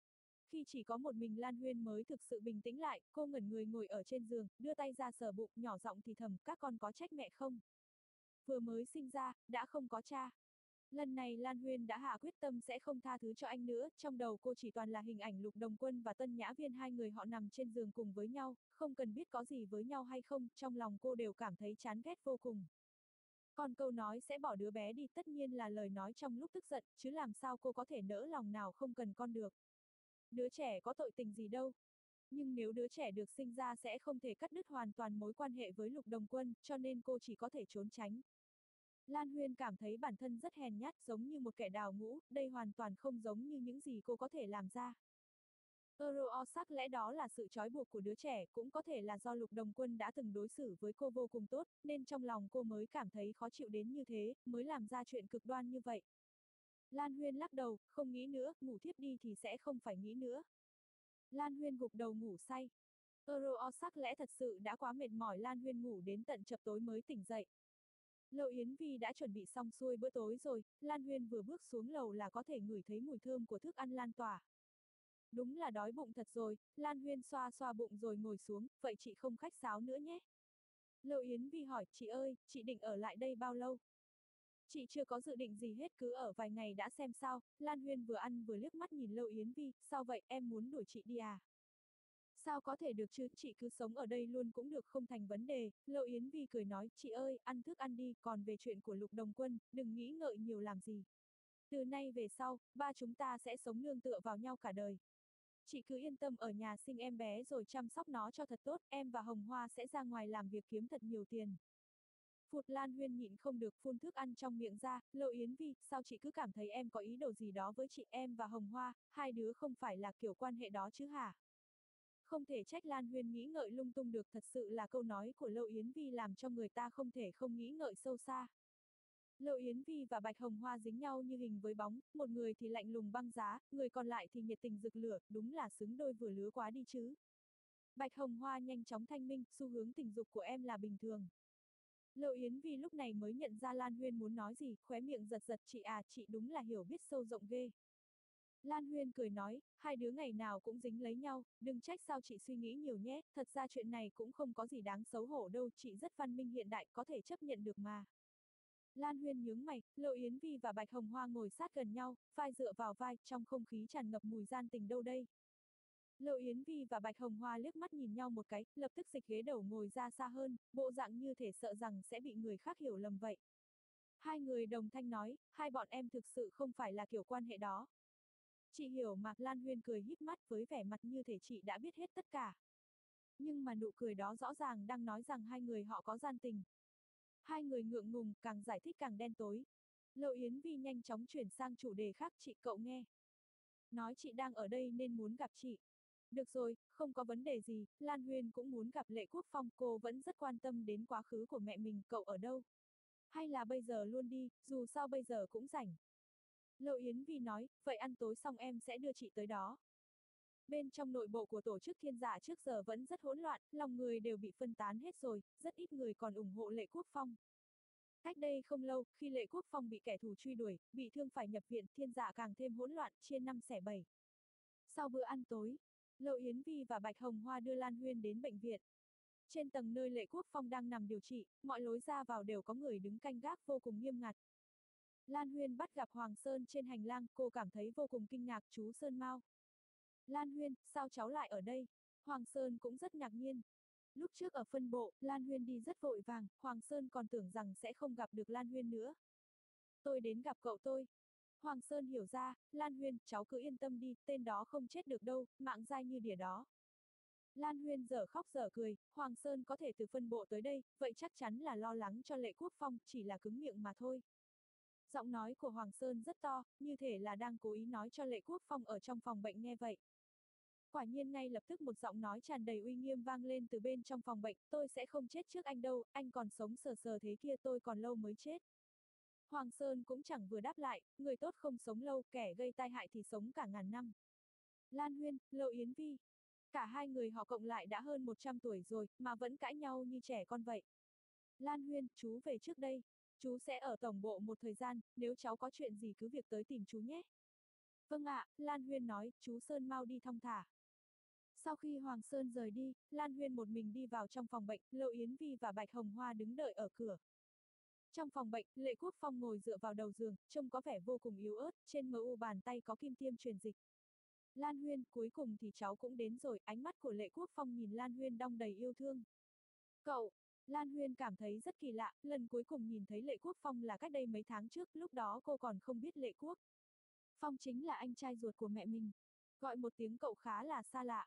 Khi chỉ có một mình Lan Huyên mới thực sự bình tĩnh lại, cô ngẩn người ngồi ở trên giường, đưa tay ra sờ bụng, nhỏ giọng thì thầm, các con có trách mẹ không? Vừa mới sinh ra, đã không có cha. Lần này Lan Huyên đã hạ quyết tâm sẽ không tha thứ cho anh nữa, trong đầu cô chỉ toàn là hình ảnh Lục Đồng Quân và Tân Nhã Viên, hai người họ nằm trên giường cùng với nhau, không cần biết có gì với nhau hay không, trong lòng cô đều cảm thấy chán ghét vô cùng. Còn câu nói sẽ bỏ đứa bé đi tất nhiên là lời nói trong lúc tức giận, chứ làm sao cô có thể nỡ lòng nào không cần con được. Đứa trẻ có tội tình gì đâu. Nhưng nếu đứa trẻ được sinh ra sẽ không thể cắt đứt hoàn toàn mối quan hệ với Lục Đồng Quân, cho nên cô chỉ có thể trốn tránh. Lan Huyên cảm thấy bản thân rất hèn nhát, giống như một kẻ đào ngũ, đây hoàn toàn không giống như những gì cô có thể làm ra. Euro sắc lẽ đó là sự trói buộc của đứa trẻ, cũng có thể là do Lục Đồng Quân đã từng đối xử với cô vô cùng tốt, nên trong lòng cô mới cảm thấy khó chịu đến như thế, mới làm ra chuyện cực đoan như vậy. Lan Huyên lắc đầu, không nghĩ nữa, ngủ thiếp đi thì sẽ không phải nghĩ nữa. Lan Huyên gục đầu ngủ say. Euro sắc lẽ thật sự đã quá mệt mỏi, Lan Huyên ngủ đến tận chập tối mới tỉnh dậy. Lâu Yến Vi đã chuẩn bị xong xuôi bữa tối rồi, Lan Huyên vừa bước xuống lầu là có thể ngửi thấy mùi thơm của thức ăn lan tỏa. Đúng là đói bụng thật rồi, Lan Huyên xoa xoa bụng rồi ngồi xuống, vậy chị không khách sáo nữa nhé. Lâu Yến Vi hỏi, chị ơi, chị định ở lại đây bao lâu? Chị chưa có dự định gì hết, cứ ở vài ngày đã xem sao. Lan Huyên vừa ăn vừa liếc mắt nhìn Lâu Yến Vi, sao vậy, em muốn đuổi chị đi à? Sao có thể được chứ, chị cứ sống ở đây luôn cũng được, không thành vấn đề. Lâu Yến Vi cười nói, chị ơi, ăn thức ăn đi, còn về chuyện của Lục Đồng Quân, đừng nghĩ ngợi nhiều làm gì. Từ nay về sau, ba chúng ta sẽ sống nương tựa vào nhau cả đời. Chị cứ yên tâm ở nhà sinh em bé rồi chăm sóc nó cho thật tốt, em và Hồng Hoa sẽ ra ngoài làm việc kiếm thật nhiều tiền. Phụt, Lan Huyên nhịn không được phun thức ăn trong miệng ra. Lâu Yến Vi, sao chị cứ cảm thấy em có ý đồ gì đó với chị, em và Hồng Hoa, hai đứa không phải là kiểu quan hệ đó chứ hả? Không thể trách Lan Huyên nghĩ ngợi lung tung được, thật sự là câu nói của Lâu Yến Vi làm cho người ta không thể không nghĩ ngợi sâu xa. Lâu Yến Vi và Bạch Hồng Hoa dính nhau như hình với bóng, một người thì lạnh lùng băng giá, người còn lại thì nhiệt tình rực lửa, đúng là xứng đôi vừa lứa quá đi chứ. Bạch Hồng Hoa nhanh chóng thanh minh, xu hướng tình dục của em là bình thường. Lâu Yến Vi lúc này mới nhận ra Lan Huyên muốn nói gì, khóe miệng giật giật, chị à, chị đúng là hiểu biết sâu rộng ghê. Lan Huyên cười nói, hai đứa ngày nào cũng dính lấy nhau, đừng trách sao chị suy nghĩ nhiều nhé, thật ra chuyện này cũng không có gì đáng xấu hổ đâu, chị rất văn minh hiện đại, có thể chấp nhận được mà. Lan Huyên nhướng mày, Lộ Yến Vi và Bạch Hồng Hoa ngồi sát gần nhau, vai dựa vào vai, trong không khí tràn ngập mùi gian tình đâu đây. Lộ Yến Vi và Bạch Hồng Hoa liếc mắt nhìn nhau một cái, lập tức dịch ghế đầu ngồi ra xa hơn, bộ dạng như thể sợ rằng sẽ bị người khác hiểu lầm vậy. Hai người đồng thanh nói, hai bọn em thực sự không phải là kiểu quan hệ đó. Chị hiểu mà, Lan Huyên cười híp mắt với vẻ mặt như thể chị đã biết hết tất cả. Nhưng mà nụ cười đó rõ ràng đang nói rằng hai người họ có gian tình. Hai người ngượng ngùng, càng giải thích càng đen tối. Lộ Yến Vi nhanh chóng chuyển sang chủ đề khác, chị cậu nghe. Nói chị đang ở đây nên muốn gặp chị. Được rồi, không có vấn đề gì, Lan Huyên cũng muốn gặp Lệ Quốc Phong, cô vẫn rất quan tâm đến quá khứ của mẹ mình, cậu ở đâu? Hay là bây giờ luôn đi, dù sao bây giờ cũng rảnh. Lộ Yến Vi nói, vậy ăn tối xong em sẽ đưa chị tới đó. Bên trong nội bộ của tổ chức Thiên Dạ trước giờ vẫn rất hỗn loạn, lòng người đều bị phân tán hết rồi, rất ít người còn ủng hộ Lệ Quốc Phong. Cách đây không lâu, khi Lệ Quốc Phong bị kẻ thù truy đuổi, bị thương phải nhập viện, Thiên Dạ càng thêm hỗn loạn, chia năm xẻ bảy. Sau bữa ăn tối, Lộ Yến Vi và Bạch Hồng Hoa đưa Lan Huyên đến bệnh viện. Trên tầng nơi Lệ Quốc Phong đang nằm điều trị, mọi lối ra vào đều có người đứng canh gác vô cùng nghiêm ngặt. Lan Huyên bắt gặp Hoàng Sơn trên hành lang, cô cảm thấy vô cùng kinh ngạc, chú Sơn Mao. Lan Huyên, sao cháu lại ở đây? Hoàng Sơn cũng rất ngạc nhiên. Lúc trước ở phân bộ, Lan Huyên đi rất vội vàng, Hoàng Sơn còn tưởng rằng sẽ không gặp được Lan Huyên nữa. Tôi đến gặp cậu tôi. Hoàng Sơn hiểu ra, Lan Huyên, cháu cứ yên tâm đi, tên đó không chết được đâu, mạng dai như đỉa đó. Lan Huyên dở khóc dở cười, Hoàng Sơn có thể từ phân bộ tới đây, vậy chắc chắn là lo lắng cho Lệ Quốc Phong, chỉ là cứng miệng mà thôi. Giọng nói của Hoàng Sơn rất to, như thể là đang cố ý nói cho Lệ Quốc Phong ở trong phòng bệnh nghe vậy. Quả nhiên ngay lập tức một giọng nói tràn đầy uy nghiêm vang lên từ bên trong phòng bệnh, tôi sẽ không chết trước anh đâu, anh còn sống sờ sờ thế kia, tôi còn lâu mới chết. Hoàng Sơn cũng chẳng vừa đáp lại, người tốt không sống lâu, kẻ gây tai hại thì sống cả ngàn năm. Lan Huyên, Lộ Yến Vi. Cả hai người họ cộng lại đã hơn một trăm tuổi rồi, mà vẫn cãi nhau như trẻ con vậy. Lan Huyên, chú về trước đây. Chú sẽ ở tổng bộ một thời gian, nếu cháu có chuyện gì cứ việc tới tìm chú nhé. Vâng ạ, Lan Huyên nói, chú Sơn mau đi thong thả. Sau khi Hoàng Sơn rời đi, Lan Huyên một mình đi vào trong phòng bệnh, Lộ Yến Vi và Bạch Hồng Hoa đứng đợi ở cửa. Trong phòng bệnh, Lệ Quốc Phong ngồi dựa vào đầu giường, trông có vẻ vô cùng yếu ớt, trên mờ u bàn tay có kim tiêm truyền dịch. Lan Huyên, cuối cùng thì cháu cũng đến rồi, ánh mắt của Lệ Quốc Phong nhìn Lan Huyên đong đầy yêu thương. Cậu, Lan Huyên cảm thấy rất kỳ lạ, lần cuối cùng nhìn thấy Lệ Quốc Phong là cách đây mấy tháng trước, lúc đó cô còn không biết Lệ Quốc Phong chính là anh trai ruột của mẹ mình. Gọi một tiếng cậu khá là xa lạ.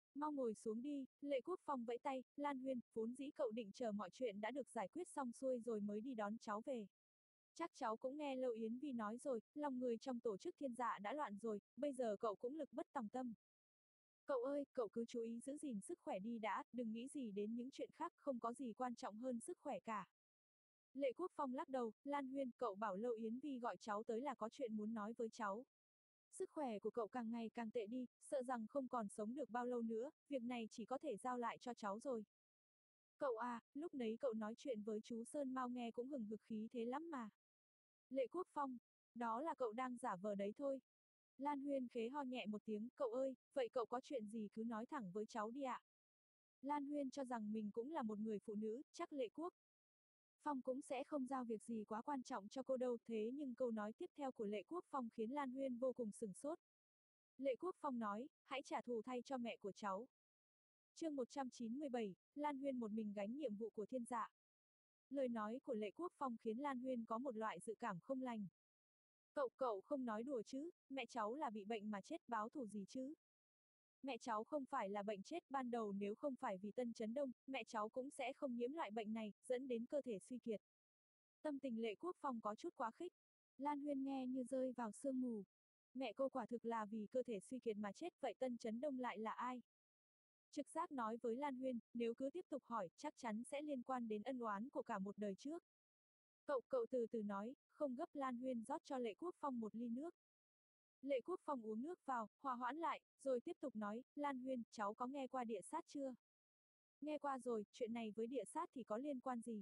Mau ngồi xuống đi, Lệ Quốc Phong vẫy tay, Lan Huyên, vốn dĩ cậu định chờ mọi chuyện đã được giải quyết xong xuôi rồi mới đi đón cháu về. Chắc cháu cũng nghe Lâu Yến Vi nói rồi, lòng người trong tổ chức Thiên Dạ đã loạn rồi, bây giờ cậu cũng lực bất tòng tâm. Cậu ơi, cậu cứ chú ý giữ gìn sức khỏe đi đã, đừng nghĩ gì đến những chuyện khác, không có gì quan trọng hơn sức khỏe cả. Lệ Quốc Phong lắc đầu, Lan Huyên, cậu bảo Lâu Yến Vi gọi cháu tới là có chuyện muốn nói với cháu. Sức khỏe của cậu càng ngày càng tệ đi, sợ rằng không còn sống được bao lâu nữa, việc này chỉ có thể giao lại cho cháu rồi. Cậu à, lúc nấy cậu nói chuyện với chú Sơn Mao nghe cũng hừng hực khí thế lắm mà. Lệ Quốc Phong, đó là cậu đang giả vờ đấy thôi. Lan Huyên khế ho nhẹ một tiếng, cậu ơi, vậy cậu có chuyện gì cứ nói thẳng với cháu đi ạ. Lan Huyên cho rằng mình cũng là một người phụ nữ, chắc Lệ Quốc Phong cũng sẽ không giao việc gì quá quan trọng cho cô đâu, thế nhưng câu nói tiếp theo của Lệ Quốc Phong khiến Lan Huyên vô cùng sửng sốt. Lệ Quốc Phong nói, hãy trả thù thay cho mẹ của cháu. chương một trăm chín mươi bảy, Lan Huyên một mình gánh nhiệm vụ của Thiên Dạ. Lời nói của Lệ Quốc Phong khiến Lan Huyên có một loại dự cảm không lành. Cậu, cậu không nói đùa chứ, mẹ cháu là bị bệnh mà chết, báo thù gì chứ? Mẹ cháu không phải là bệnh chết, ban đầu nếu không phải vì Tân Chấn Đông, mẹ cháu cũng sẽ không nhiễm loại bệnh này, dẫn đến cơ thể suy kiệt. Tâm tình Lệ Quốc Phong có chút quá khích. Lan Huyên nghe như rơi vào sương mù. Mẹ cô quả thực là vì cơ thể suy kiệt mà chết, vậy Tân Chấn Đông lại là ai? Trực giác nói với Lan Huyên, nếu cứ tiếp tục hỏi, chắc chắn sẽ liên quan đến ân oán của cả một đời trước. Cậu, cậu từ từ nói, không gấp. Lan Huyên rót cho Lệ Quốc Phong một ly nước. Lệ Quốc Phong uống nước vào, hòa hoãn lại, rồi tiếp tục nói, Lan Huyên, cháu có nghe qua địa sát chưa? Nghe qua rồi, chuyện này với địa sát thì có liên quan gì?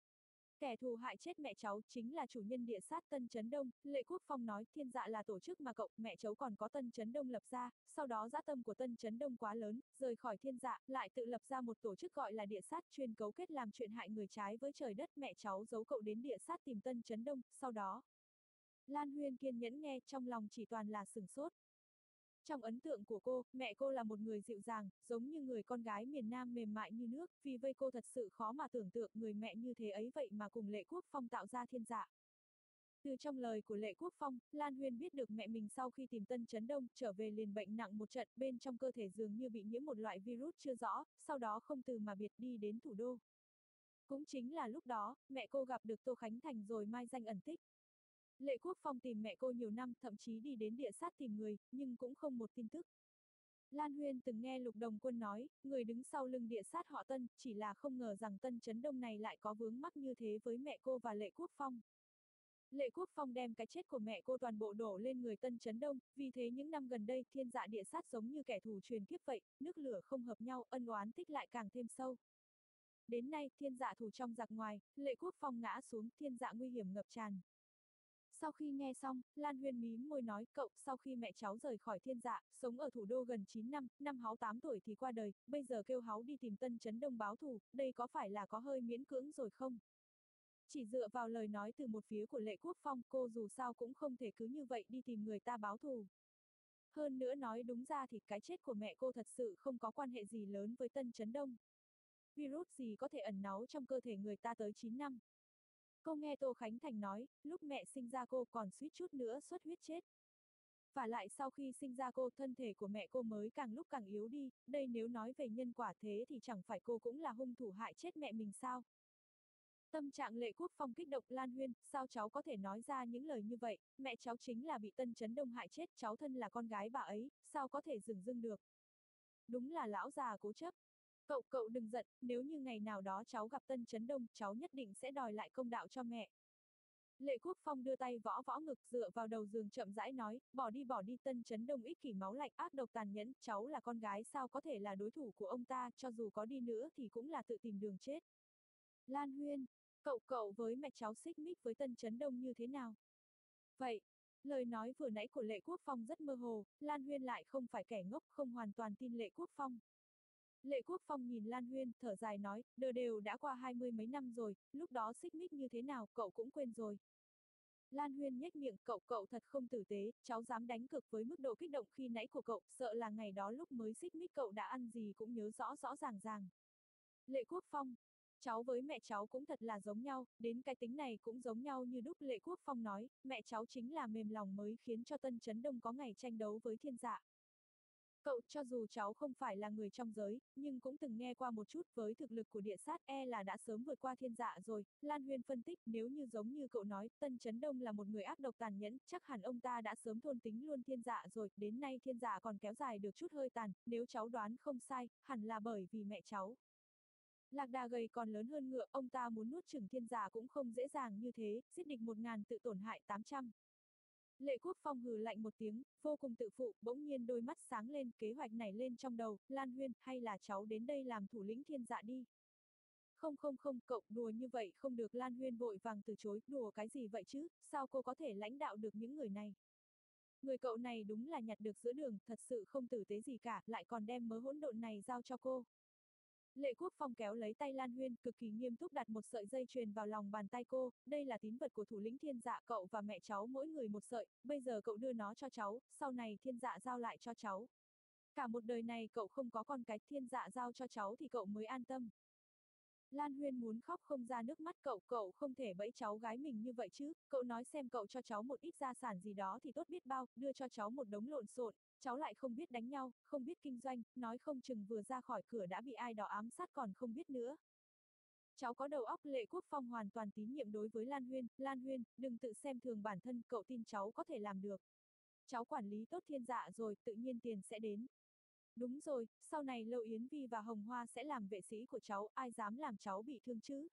Kẻ thù hại chết mẹ cháu chính là chủ nhân địa sát Tân Chấn Đông. Lệ Quốc Phong nói, Thiên Dạ là tổ chức mà cậu, mẹ cháu còn có Tân Chấn Đông lập ra, sau đó dã tâm của Tân Chấn Đông quá lớn, rời khỏi Thiên Dạ, lại tự lập ra một tổ chức gọi là địa sát, chuyên cấu kết làm chuyện hại người trái với trời đất. Mẹ cháu giấu cậu đến địa sát tìm Tân Chấn Đông, sau đó. Lan Huyên kiên nhẫn nghe, trong lòng chỉ toàn là sửng sốt. Trong ấn tượng của cô, mẹ cô là một người dịu dàng, giống như người con gái miền Nam mềm mại như nước, vì vậy cô thật sự khó mà tưởng tượng người mẹ như thế ấy vậy mà cùng Lệ Quốc Phong tạo ra Thiên Dạ. Từ trong lời của Lệ Quốc Phong, Lan Huyên biết được mẹ mình sau khi tìm Tân Chấn Đông trở về liền bệnh nặng một trận, bên trong cơ thể dường như bị nhiễm một loại virus chưa rõ, sau đó không từ mà biệt đi đến thủ đô. Cũng chính là lúc đó, mẹ cô gặp được Tô Khánh Thành rồi mai danh ẩn tích. Lệ Quốc Phong tìm mẹ cô nhiều năm, thậm chí đi đến địa sát tìm người, nhưng cũng không một tin tức. Lan Huyên từng nghe Lục Đồng Quân nói, người đứng sau lưng địa sát họ Tân, chỉ là không ngờ rằng Tân Chấn Đông này lại có vướng mắc như thế với mẹ cô và Lệ Quốc Phong. Lệ Quốc Phong đem cái chết của mẹ cô toàn bộ đổ lên người Tân Chấn Đông, vì thế những năm gần đây Thiên Dạ địa sát giống như kẻ thù truyền kiếp vậy, nước lửa không hợp nhau, ân oán tích lại càng thêm sâu. Đến nay, Thiên Dạ thù trong giặc ngoài, Lệ Quốc Phong ngã xuống, Thiên Dạ nguy hiểm ngập tràn. Sau khi nghe xong, Lan Huyên mím môi nói, cậu, sau khi mẹ cháu rời khỏi Thiên Dạ, sống ở thủ đô gần chín năm, năm háu tám tuổi thì qua đời, bây giờ kêu háu đi tìm Tân Chấn Đông báo thù, đây có phải là có hơi miễn cưỡng rồi không? Chỉ dựa vào lời nói từ một phía của Lệ Quốc Phong, cô dù sao cũng không thể cứ như vậy đi tìm người ta báo thù. Hơn nữa nói đúng ra thì cái chết của mẹ cô thật sự không có quan hệ gì lớn với Tân Chấn Đông. Virus gì có thể ẩn náu trong cơ thể người ta tới chín năm? Cô nghe Tô Khánh Thành nói, lúc mẹ sinh ra cô còn suýt chút nữa xuất huyết chết. Và lại sau khi sinh ra cô, thân thể của mẹ cô mới càng lúc càng yếu đi, đây nếu nói về nhân quả thế thì chẳng phải cô cũng là hung thủ hại chết mẹ mình sao? Tâm trạng Lệ Quốc Phong kích động. Lan Huyên, sao cháu có thể nói ra những lời như vậy, mẹ cháu chính là bị Tân Chấn Đông hại chết, cháu thân là con gái bà ấy, sao có thể dửng dưng được? Đúng là lão già cố chấp. Cậu, cậu đừng giận, nếu như ngày nào đó cháu gặp Tân Chấn Đông, cháu nhất định sẽ đòi lại công đạo cho mẹ. Lệ Quốc Phong đưa tay võ võ ngực, dựa vào đầu giường chậm rãi nói, bỏ đi bỏ đi. Tân Chấn Đông ích kỷ máu lạnh, ác độc tàn nhẫn, cháu là con gái sao có thể là đối thủ của ông ta, cho dù có đi nữa thì cũng là tự tìm đường chết. Lan Huyên, cậu cậu với mẹ cháu xích mích với Tân Chấn Đông như thế nào? Vậy, lời nói vừa nãy của Lệ Quốc Phong rất mơ hồ, Lan Huyên lại không phải kẻ ngốc, không hoàn toàn tin Lệ Quốc Phong. Lệ Quốc Phong nhìn Lan Huyên, thở dài nói, đờ đều đã qua hai mươi mấy năm rồi, lúc đó xích mích như thế nào, cậu cũng quên rồi. Lan Huyên nhếch miệng, cậu cậu thật không tử tế, cháu dám đánh cược với mức độ kích động khi nãy của cậu, sợ là ngày đó lúc mới xích mích cậu đã ăn gì cũng nhớ rõ rõ ràng ràng. Lệ Quốc Phong, cháu với mẹ cháu cũng thật là giống nhau, đến cái tính này cũng giống nhau như đúc. Lệ Quốc Phong nói, mẹ cháu chính là mềm lòng mới khiến cho Tân Chấn Đông có ngày tranh đấu với Thiên Dạ. Cậu cho dù cháu không phải là người trong giới, nhưng cũng từng nghe qua một chút với thực lực của địa sát e là đã sớm vượt qua thiên dạ rồi. Lan Huyên phân tích nếu như giống như cậu nói, Tân Chấn Đông là một người ác độc tàn nhẫn, chắc hẳn ông ta đã sớm thôn tính luôn thiên dạ rồi, đến nay thiên dạ còn kéo dài được chút hơi tàn, nếu cháu đoán không sai, hẳn là bởi vì mẹ cháu. Lạc đà gầy còn lớn hơn ngựa, ông ta muốn nuốt chửng thiên dạ cũng không dễ dàng như thế, giết địch một ngàn tự tổn hại tám trăm. Lệ Quốc Phong hừ lạnh một tiếng, vô cùng tự phụ, bỗng nhiên đôi mắt sáng lên, kế hoạch nảy lên trong đầu, Lan Huyên, hay là cháu đến đây làm thủ lĩnh thiên dạ đi. Không không không, cậu đùa như vậy không được, Lan Huyên vội vàng từ chối, đùa cái gì vậy chứ, sao cô có thể lãnh đạo được những người này. Người cậu này đúng là nhặt được giữa đường, thật sự không tử tế gì cả, lại còn đem mớ hỗn độn này giao cho cô. Lệ Quốc Phong kéo lấy tay Lan Huyên, cực kỳ nghiêm túc đặt một sợi dây chuyền vào lòng bàn tay cô, đây là tín vật của thủ lĩnh thiên dạ, cậu và mẹ cháu mỗi người một sợi, bây giờ cậu đưa nó cho cháu, sau này thiên dạ giao lại cho cháu. Cả một đời này cậu không có con cái, thiên dạ giao cho cháu thì cậu mới an tâm. Lan Huyên muốn khóc không ra nước mắt, cậu, cậu không thể bẫy cháu gái mình như vậy chứ, cậu nói xem cậu cho cháu một ít gia sản gì đó thì tốt biết bao, đưa cho cháu một đống lộn xộn, cháu lại không biết đánh nhau, không biết kinh doanh, nói không chừng vừa ra khỏi cửa đã bị ai đó ám sát còn không biết nữa. Cháu có đầu óc, Lệ Quốc Phong hoàn toàn tín nhiệm đối với Lan Huyên, Lan Huyên, đừng tự xem thường bản thân, cậu tin cháu có thể làm được. Cháu quản lý tốt thiên dạ rồi, tự nhiên tiền sẽ đến. Đúng rồi, sau này Lâu Yến Vi và Hồng Hoa sẽ làm vệ sĩ của cháu, ai dám làm cháu bị thương chứ?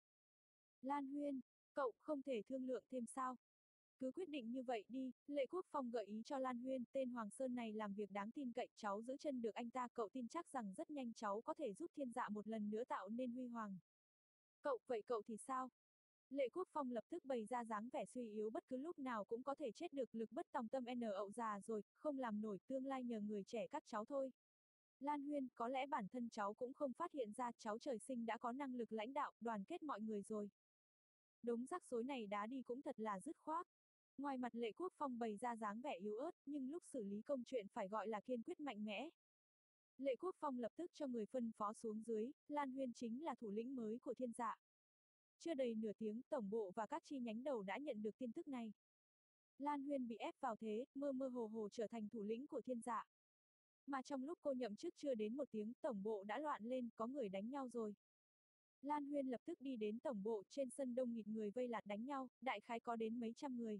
Lan Huyên, cậu không thể thương lượng thêm sao? Cứ quyết định như vậy đi, Lệ Quốc Phong gợi ý cho Lan Huyên, tên Hoàng Sơn này làm việc đáng tin cậy, cháu giữ chân được anh ta, cậu tin chắc rằng rất nhanh cháu có thể giúp thiên dạ một lần nữa tạo nên huy hoàng. Cậu, vậy cậu thì sao? Lệ Quốc Phong lập tức bày ra dáng vẻ suy yếu, bất cứ lúc nào cũng có thể chết được, lực bất tòng tâm, n ậu già rồi, không làm nổi, tương lai nhờ người trẻ các cháu thôi. Lan Huyên, có lẽ bản thân cháu cũng không phát hiện ra cháu trời sinh đã có năng lực lãnh đạo, đoàn kết mọi người rồi. Đống rắc rối này đá đi cũng thật là dứt khoát. Ngoài mặt Lệ Quốc Phong bày ra dáng vẻ yếu ớt, nhưng lúc xử lý công chuyện phải gọi là kiên quyết mạnh mẽ. Lệ Quốc Phong lập tức cho người phân phó xuống dưới, Lan Huyên chính là thủ lĩnh mới của thiên dạ. Chưa đầy nửa tiếng, tổng bộ và các chi nhánh đầu đã nhận được tin tức này. Lan Huyên bị ép vào thế, mơ mơ hồ hồ trở thành thủ lĩnh của thiên dạ. Mà trong lúc cô nhậm chức chưa đến một tiếng, tổng bộ đã loạn lên, có người đánh nhau rồi. Lan Huyên lập tức đi đến tổng bộ, trên sân đông nghịt người vây lạt đánh nhau, đại khái có đến mấy trăm người.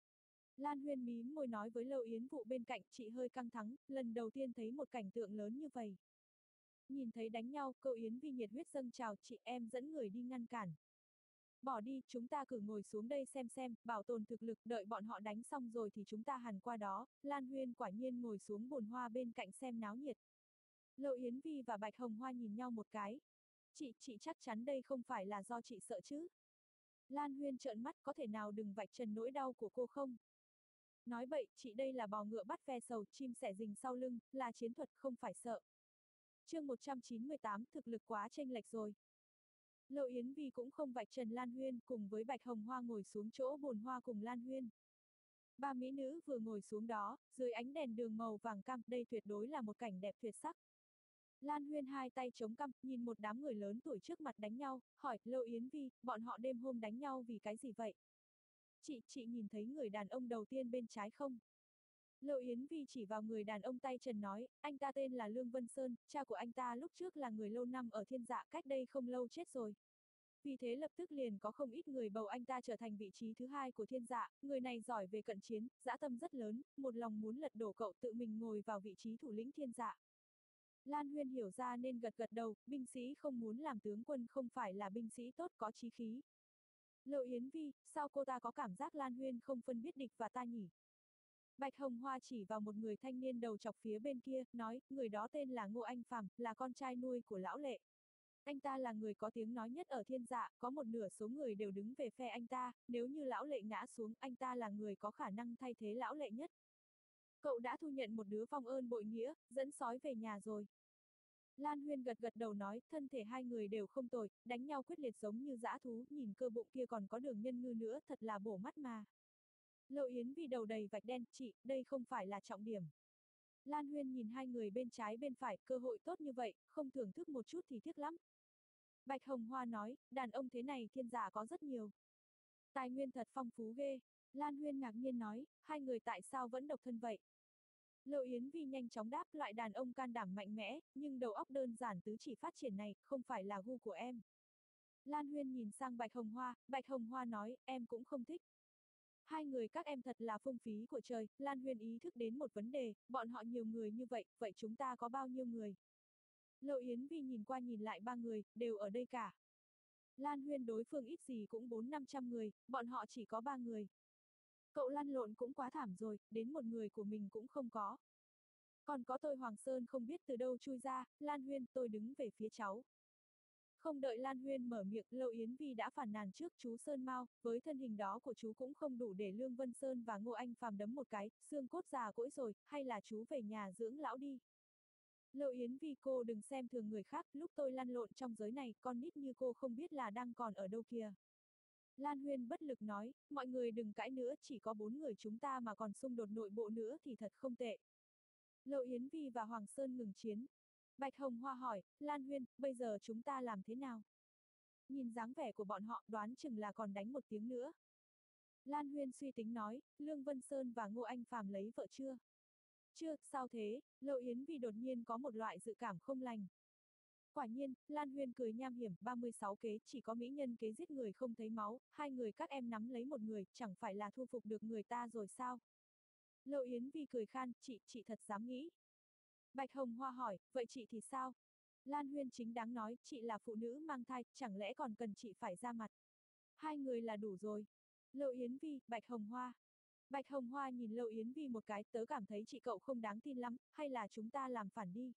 Lan Huyên mím môi nói với Lâu Yến Vụ bên cạnh, chị hơi căng thẳng, lần đầu tiên thấy một cảnh tượng lớn như vậy. Nhìn thấy đánh nhau, cô Yến Vi nhiệt huyết dâng trào, chị em dẫn người đi ngăn cản. Bỏ đi, chúng ta cứ ngồi xuống đây xem xem, bảo tồn thực lực, đợi bọn họ đánh xong rồi thì chúng ta hẳn qua đó. Lan Huyên quả nhiên ngồi xuống bồn hoa bên cạnh xem náo nhiệt. Lộ Yến Vi và Bạch Hồng Hoa nhìn nhau một cái. Chị, chị chắc chắn đây không phải là do chị sợ chứ? Lan Huyên trợn mắt, có thể nào đừng vạch trần nỗi đau của cô không? Nói bậy, chị đây là bò ngựa bắt ve sầu, chim sẻ rình sau lưng, là chiến thuật, không phải sợ. Chương một trăm chín mươi tám, thực lực quá chênh lệch rồi. Lộ Yến Vi cũng không vạch trần Lan Huyên, cùng với Bạch Hồng Hoa ngồi xuống chỗ bồn hoa cùng Lan Huyên. Ba mỹ nữ vừa ngồi xuống đó, dưới ánh đèn đường màu vàng cam, đây tuyệt đối là một cảnh đẹp tuyệt sắc. Lan Huyên hai tay chống cằm, nhìn một đám người lớn tuổi trước mặt đánh nhau, hỏi, Lộ Yến Vi, bọn họ đêm hôm đánh nhau vì cái gì vậy? Chị, chị nhìn thấy người đàn ông đầu tiên bên trái không? Lộ Yến Vi chỉ vào người đàn ông tay trần nói, anh ta tên là Lương Vân Sơn, cha của anh ta lúc trước là người lâu năm ở thiên dạ, cách đây không lâu chết rồi. Vì thế lập tức liền có không ít người bầu anh ta trở thành vị trí thứ hai của thiên dạ, người này giỏi về cận chiến, dã tâm rất lớn, một lòng muốn lật đổ cậu tự mình ngồi vào vị trí thủ lĩnh thiên dạ. Lan Huyên hiểu ra nên gật gật đầu, binh sĩ không muốn làm tướng quân không phải là binh sĩ tốt có chí khí. Lộ Yến Vi, sao cô ta có cảm giác Lan Huyên không phân biết địch và ta nhỉ? Bạch Hồng Hoa chỉ vào một người thanh niên đầu chọc phía bên kia, nói, người đó tên là Ngô Anh Phàm, là con trai nuôi của lão Lệ. Anh ta là người có tiếng nói nhất ở thiên dạ, có một nửa số người đều đứng về phe anh ta, nếu như lão Lệ ngã xuống, anh ta là người có khả năng thay thế lão Lệ nhất. Cậu đã thu nhận một đứa vong ơn bội nghĩa, dẫn sói về nhà rồi. Lan Huyên gật gật đầu nói, thân thể hai người đều không tồi, đánh nhau quyết liệt giống như dã thú, nhìn cơ bụng kia còn có đường nhân ngư nữa, thật là bổ mắt mà. Lộ Yến Vi đầu đầy vạch đen, chị, đây không phải là trọng điểm. Lan Huyên nhìn hai người bên trái bên phải, cơ hội tốt như vậy, không thưởng thức một chút thì tiếc lắm. Bạch Hồng Hoa nói, đàn ông thế này thiên giả có rất nhiều. Tài nguyên thật phong phú ghê. Lan Huyên ngạc nhiên nói, hai người tại sao vẫn độc thân vậy? Lộ Yến Vi nhanh chóng đáp, loại đàn ông can đảm mạnh mẽ, nhưng đầu óc đơn giản tứ chỉ phát triển này, không phải là gu của em. Lan Huyên nhìn sang Bạch Hồng Hoa, Bạch Hồng Hoa nói, em cũng không thích. Hai người các em thật là phung phí của trời, Lan Huyên ý thức đến một vấn đề, bọn họ nhiều người như vậy, vậy chúng ta có bao nhiêu người? Lộ Yến Vi nhìn qua nhìn lại ba người, đều ở đây cả. Lan Huyên đối phương ít gì cũng bốn năm trăm người, bọn họ chỉ có ba người. Cậu lăn lộn cũng quá thảm rồi, đến một người của mình cũng không có. Còn có tôi Hoàng Sơn không biết từ đâu chui ra, Lan Huyên, tôi đứng về phía cháu. Không đợi Lan Huyên mở miệng, Lộ Yến Vi đã phản nàn trước, chú Sơn Mao, với thân hình đó của chú cũng không đủ để Lương Vân Sơn và Ngô Anh Phàm đấm một cái, xương cốt già cỗi rồi, hay là chú về nhà dưỡng lão đi. Lộ Yến Vi, cô đừng xem thường người khác, lúc tôi lăn lộn trong giới này, con nít như cô không biết là đang còn ở đâu kìa. Lan Huyên bất lực nói, mọi người đừng cãi nữa, chỉ có bốn người chúng ta mà còn xung đột nội bộ nữa thì thật không tệ. Lộ Yến Vi và Hoàng Sơn ngừng chiến. Bạch Hồng Hoa hỏi, Lan Huyên, bây giờ chúng ta làm thế nào? Nhìn dáng vẻ của bọn họ đoán chừng là còn đánh một tiếng nữa. Lan Huyên suy tính nói, Lương Vân Sơn và Ngô Anh Phàm lấy vợ chưa? Chưa, sao thế? Lộ Yến Vi đột nhiên có một loại dự cảm không lành. Quả nhiên, Lan Huyên cười nham hiểm, ba mươi sáu kế, chỉ có mỹ nhân kế giết người không thấy máu, hai người các em nắm lấy một người, chẳng phải là thu phục được người ta rồi sao? Lộ Yến Vi cười khan, chị, chị thật dám nghĩ. Bạch Hồng Hoa hỏi, vậy chị thì sao? Lan Huyên chính đáng nói, chị là phụ nữ mang thai, chẳng lẽ còn cần chị phải ra mặt? Hai người là đủ rồi. Lộ Yến Vi, Bạch Hồng Hoa. Bạch Hồng Hoa nhìn Lộ Yến Vi một cái, tớ cảm thấy chị cậu không đáng tin lắm, hay là chúng ta làm phản đi.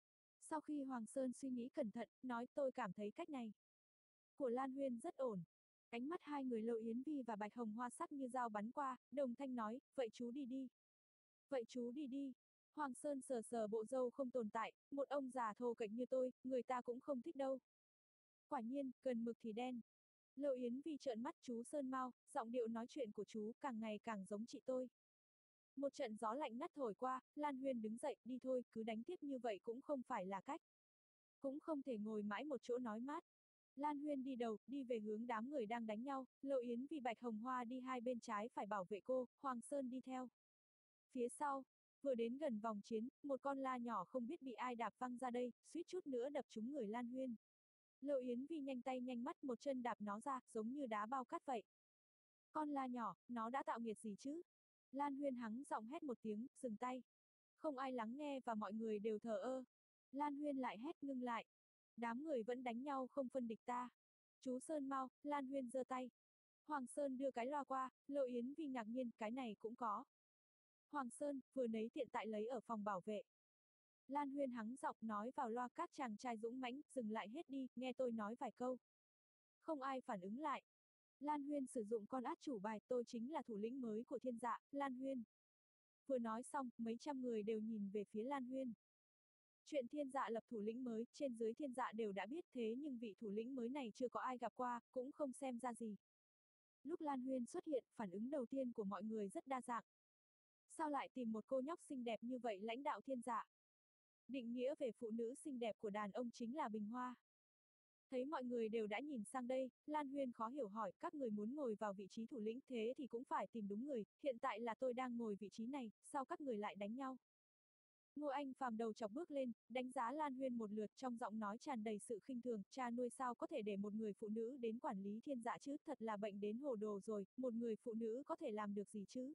Sau khi Hoàng Sơn suy nghĩ cẩn thận, nói tôi cảm thấy cách này của Lan Huyên rất ổn. Ánh mắt hai người Lộ Yến Vi và Bạch Hồng Hoa sắc như dao bắn qua, đồng thanh nói, vậy chú đi đi. Vậy chú đi đi. Hoàng Sơn sờ sờ bộ râu không tồn tại, một ông già thô kệch như tôi, người ta cũng không thích đâu. Quả nhiên, cần mực thì đen. Lộ Yến Vi trợn mắt, chú Sơn Mao, giọng điệu nói chuyện của chú càng ngày càng giống chị tôi. Một trận gió lạnh ngắt thổi qua, Lan Huyên đứng dậy, đi thôi, cứ đánh tiếp như vậy cũng không phải là cách. Cũng không thể ngồi mãi một chỗ nói mát. Lan Huyên đi đầu, đi về hướng đám người đang đánh nhau, Lộ Yến Vi Bạch Hồng Hoa đi hai bên trái phải bảo vệ cô, Hoàng Sơn đi theo. Phía sau, vừa đến gần vòng chiến, một con la nhỏ không biết bị ai đạp văng ra đây, suýt chút nữa đập trúng người Lan Huyên. Lộ Yến Vi nhanh tay nhanh mắt một chân đạp nó ra, giống như đá bao cát vậy. Con la nhỏ, nó đã tạo nghiệt gì chứ? Lan Huyên hắng giọng hét một tiếng, dừng tay. Không ai lắng nghe và mọi người đều thờ ơ. Lan Huyên lại hét, ngưng lại. Đám người vẫn đánh nhau không phân địch ta. Chú Sơn Mau, Lan Huyên giơ tay. Hoàng Sơn đưa cái loa qua, Lộ Yến Vi ngạc nhiên, cái này cũng có. Hoàng Sơn, vừa nấy tiện tại lấy ở phòng bảo vệ. Lan Huyên hắng giọng nói vào loa, các chàng trai dũng mãnh, dừng lại hết đi, nghe tôi nói vài câu. Không ai phản ứng lại. Lan Huyên sử dụng con át chủ bài, tôi chính là thủ lĩnh mới của thiên dạ, Lan Huyên. Vừa nói xong, mấy trăm người đều nhìn về phía Lan Huyên. Chuyện thiên dạ lập thủ lĩnh mới, trên dưới thiên dạ đều đã biết, thế nhưng vị thủ lĩnh mới này chưa có ai gặp qua, cũng không xem ra gì. Lúc Lan Huyên xuất hiện, phản ứng đầu tiên của mọi người rất đa dạng. Sao lại tìm một cô nhóc xinh đẹp như vậy lãnh đạo thiên dạ? Định nghĩa về phụ nữ xinh đẹp của đàn ông chính là bình hoa. Thấy mọi người đều đã nhìn sang đây, Lan Huyên khó hiểu hỏi, các người muốn ngồi vào vị trí thủ lĩnh thế thì cũng phải tìm đúng người, hiện tại là tôi đang ngồi vị trí này, sao các người lại đánh nhau? Ngô Anh Phàm đầu chọc bước lên, đánh giá Lan Huyên một lượt, trong giọng nói tràn đầy sự khinh thường, cha nuôi sao có thể để một người phụ nữ đến quản lý thiên dạ chứ, thật là bệnh đến hồ đồ rồi, một người phụ nữ có thể làm được gì chứ?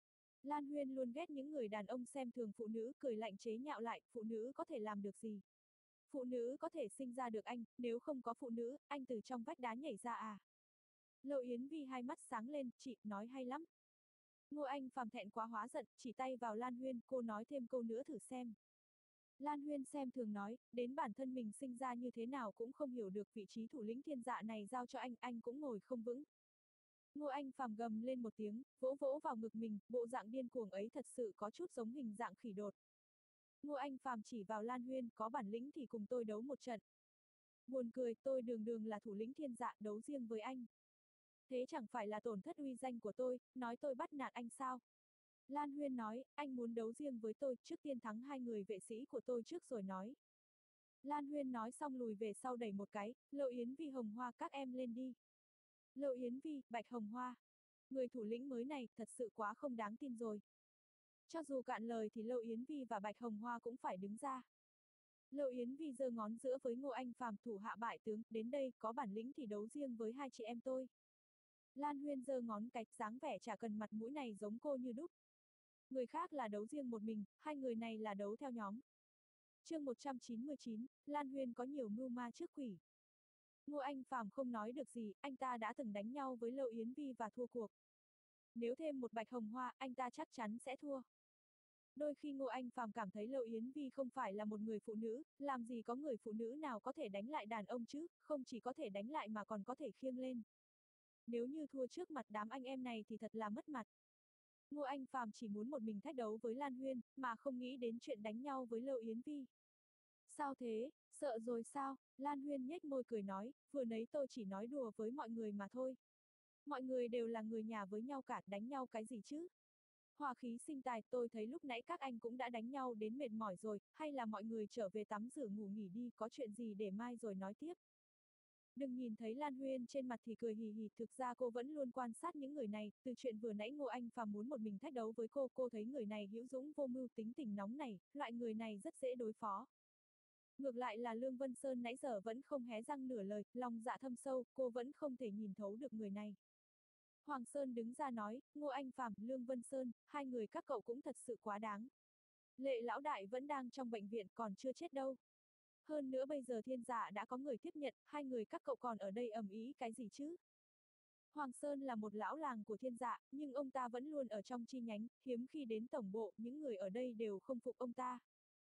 Lan Huyên luôn ghét những người đàn ông xem thường phụ nữ, cười lạnh chế nhạo lại, phụ nữ có thể làm được gì? Phụ nữ có thể sinh ra được anh, nếu không có phụ nữ, anh từ trong vách đá nhảy ra à? Lộ Yến Vi hai mắt sáng lên, chị, nói hay lắm. Ngô Anh Phàm thẹn quá hóa giận, chỉ tay vào Lan Huyên, cô nói thêm câu nữa thử xem. Lan Huyên xem thường nói, đến bản thân mình sinh ra như thế nào cũng không hiểu được, vị trí thủ lĩnh thiên dạ này giao cho anh, anh cũng ngồi không vững. Ngô Anh Phàm gầm lên một tiếng, vỗ vỗ vào ngực mình, bộ dạng điên cuồng ấy thật sự có chút giống hình dạng khỉ đột. Ngô Anh Phàm chỉ vào Lan Huyên, có bản lĩnh thì cùng tôi đấu một trận. Buồn cười, tôi đường đường là thủ lĩnh thiên dạ, đấu riêng với anh. Thế chẳng phải là tổn thất uy danh của tôi, nói tôi bắt nạt anh sao? Lan Huyên nói, anh muốn đấu riêng với tôi, trước tiên thắng hai người vệ sĩ của tôi trước rồi nói. Lan Huyên nói xong lùi về sau đẩy một cái, Lộ Yến Vi Hồng Hoa các em lên đi. Lộ Yến Vi, Bạch Hồng Hoa. Người thủ lĩnh mới này thật sự quá không đáng tin rồi. Cho dù cạn lời thì Lâu Yến Vi và Bạch Hồng Hoa cũng phải đứng ra. Lâu Yến Vi giơ ngón giữa với Ngô Anh Phàm, thủ hạ bại tướng, đến đây, có bản lĩnh thì đấu riêng với hai chị em tôi. Lan Huyên giơ ngón cái, dáng vẻ chả cần mặt mũi này giống cô như đúc. Người khác là đấu riêng một mình, hai người này là đấu theo nhóm. Chương một trăm chín mươi chín, Lan Huyên có nhiều mưu ma trước quỷ. Ngô Anh Phàm không nói được gì, anh ta đã từng đánh nhau với Lâu Yến Vi và thua cuộc. Nếu thêm một Bạch Hồng Hoa, anh ta chắc chắn sẽ thua. Đôi khi Ngô Anh Phàm cảm thấy Lâu Yến Vi không phải là một người phụ nữ, làm gì có người phụ nữ nào có thể đánh lại đàn ông chứ, không chỉ có thể đánh lại mà còn có thể khiêng lên. Nếu như thua trước mặt đám anh em này thì thật là mất mặt. Ngô Anh Phàm chỉ muốn một mình thách đấu với Lan Huyên, mà không nghĩ đến chuyện đánh nhau với Lâu Yến Vi. Sao thế, sợ rồi sao? Lan Huyên nhếch môi cười nói, vừa nãy tôi chỉ nói đùa với mọi người mà thôi. Mọi người đều là người nhà với nhau cả, đánh nhau cái gì chứ? Hòa khí sinh tài, tôi thấy lúc nãy các anh cũng đã đánh nhau đến mệt mỏi rồi, hay là mọi người trở về tắm rửa ngủ nghỉ đi, có chuyện gì để mai rồi nói tiếp. Đừng nhìn thấy Lan Huyên trên mặt thì cười hì hì, thực ra cô vẫn luôn quan sát những người này, từ chuyện vừa nãy Ngô Anh Phàm muốn một mình thách đấu với cô, cô thấy người này hữu dũng vô mưu, tính tình nóng nảy, loại người này rất dễ đối phó. Ngược lại là Lương Vân Sơn nãy giờ vẫn không hé răng nửa lời, lòng dạ thâm sâu, cô vẫn không thể nhìn thấu được người này. Hoàng Sơn đứng ra nói, Ngô Anh Phàm, Lương Vân Sơn, hai người các cậu cũng thật sự quá đáng. Lệ lão đại vẫn đang trong bệnh viện, còn chưa chết đâu. Hơn nữa bây giờ Thiên Dạ đã có người tiếp nhận, hai người các cậu còn ở đây ầm ĩ cái gì chứ? Hoàng Sơn là một lão làng của Thiên Dạ, nhưng ông ta vẫn luôn ở trong chi nhánh, hiếm khi đến tổng bộ, những người ở đây đều không phục ông ta.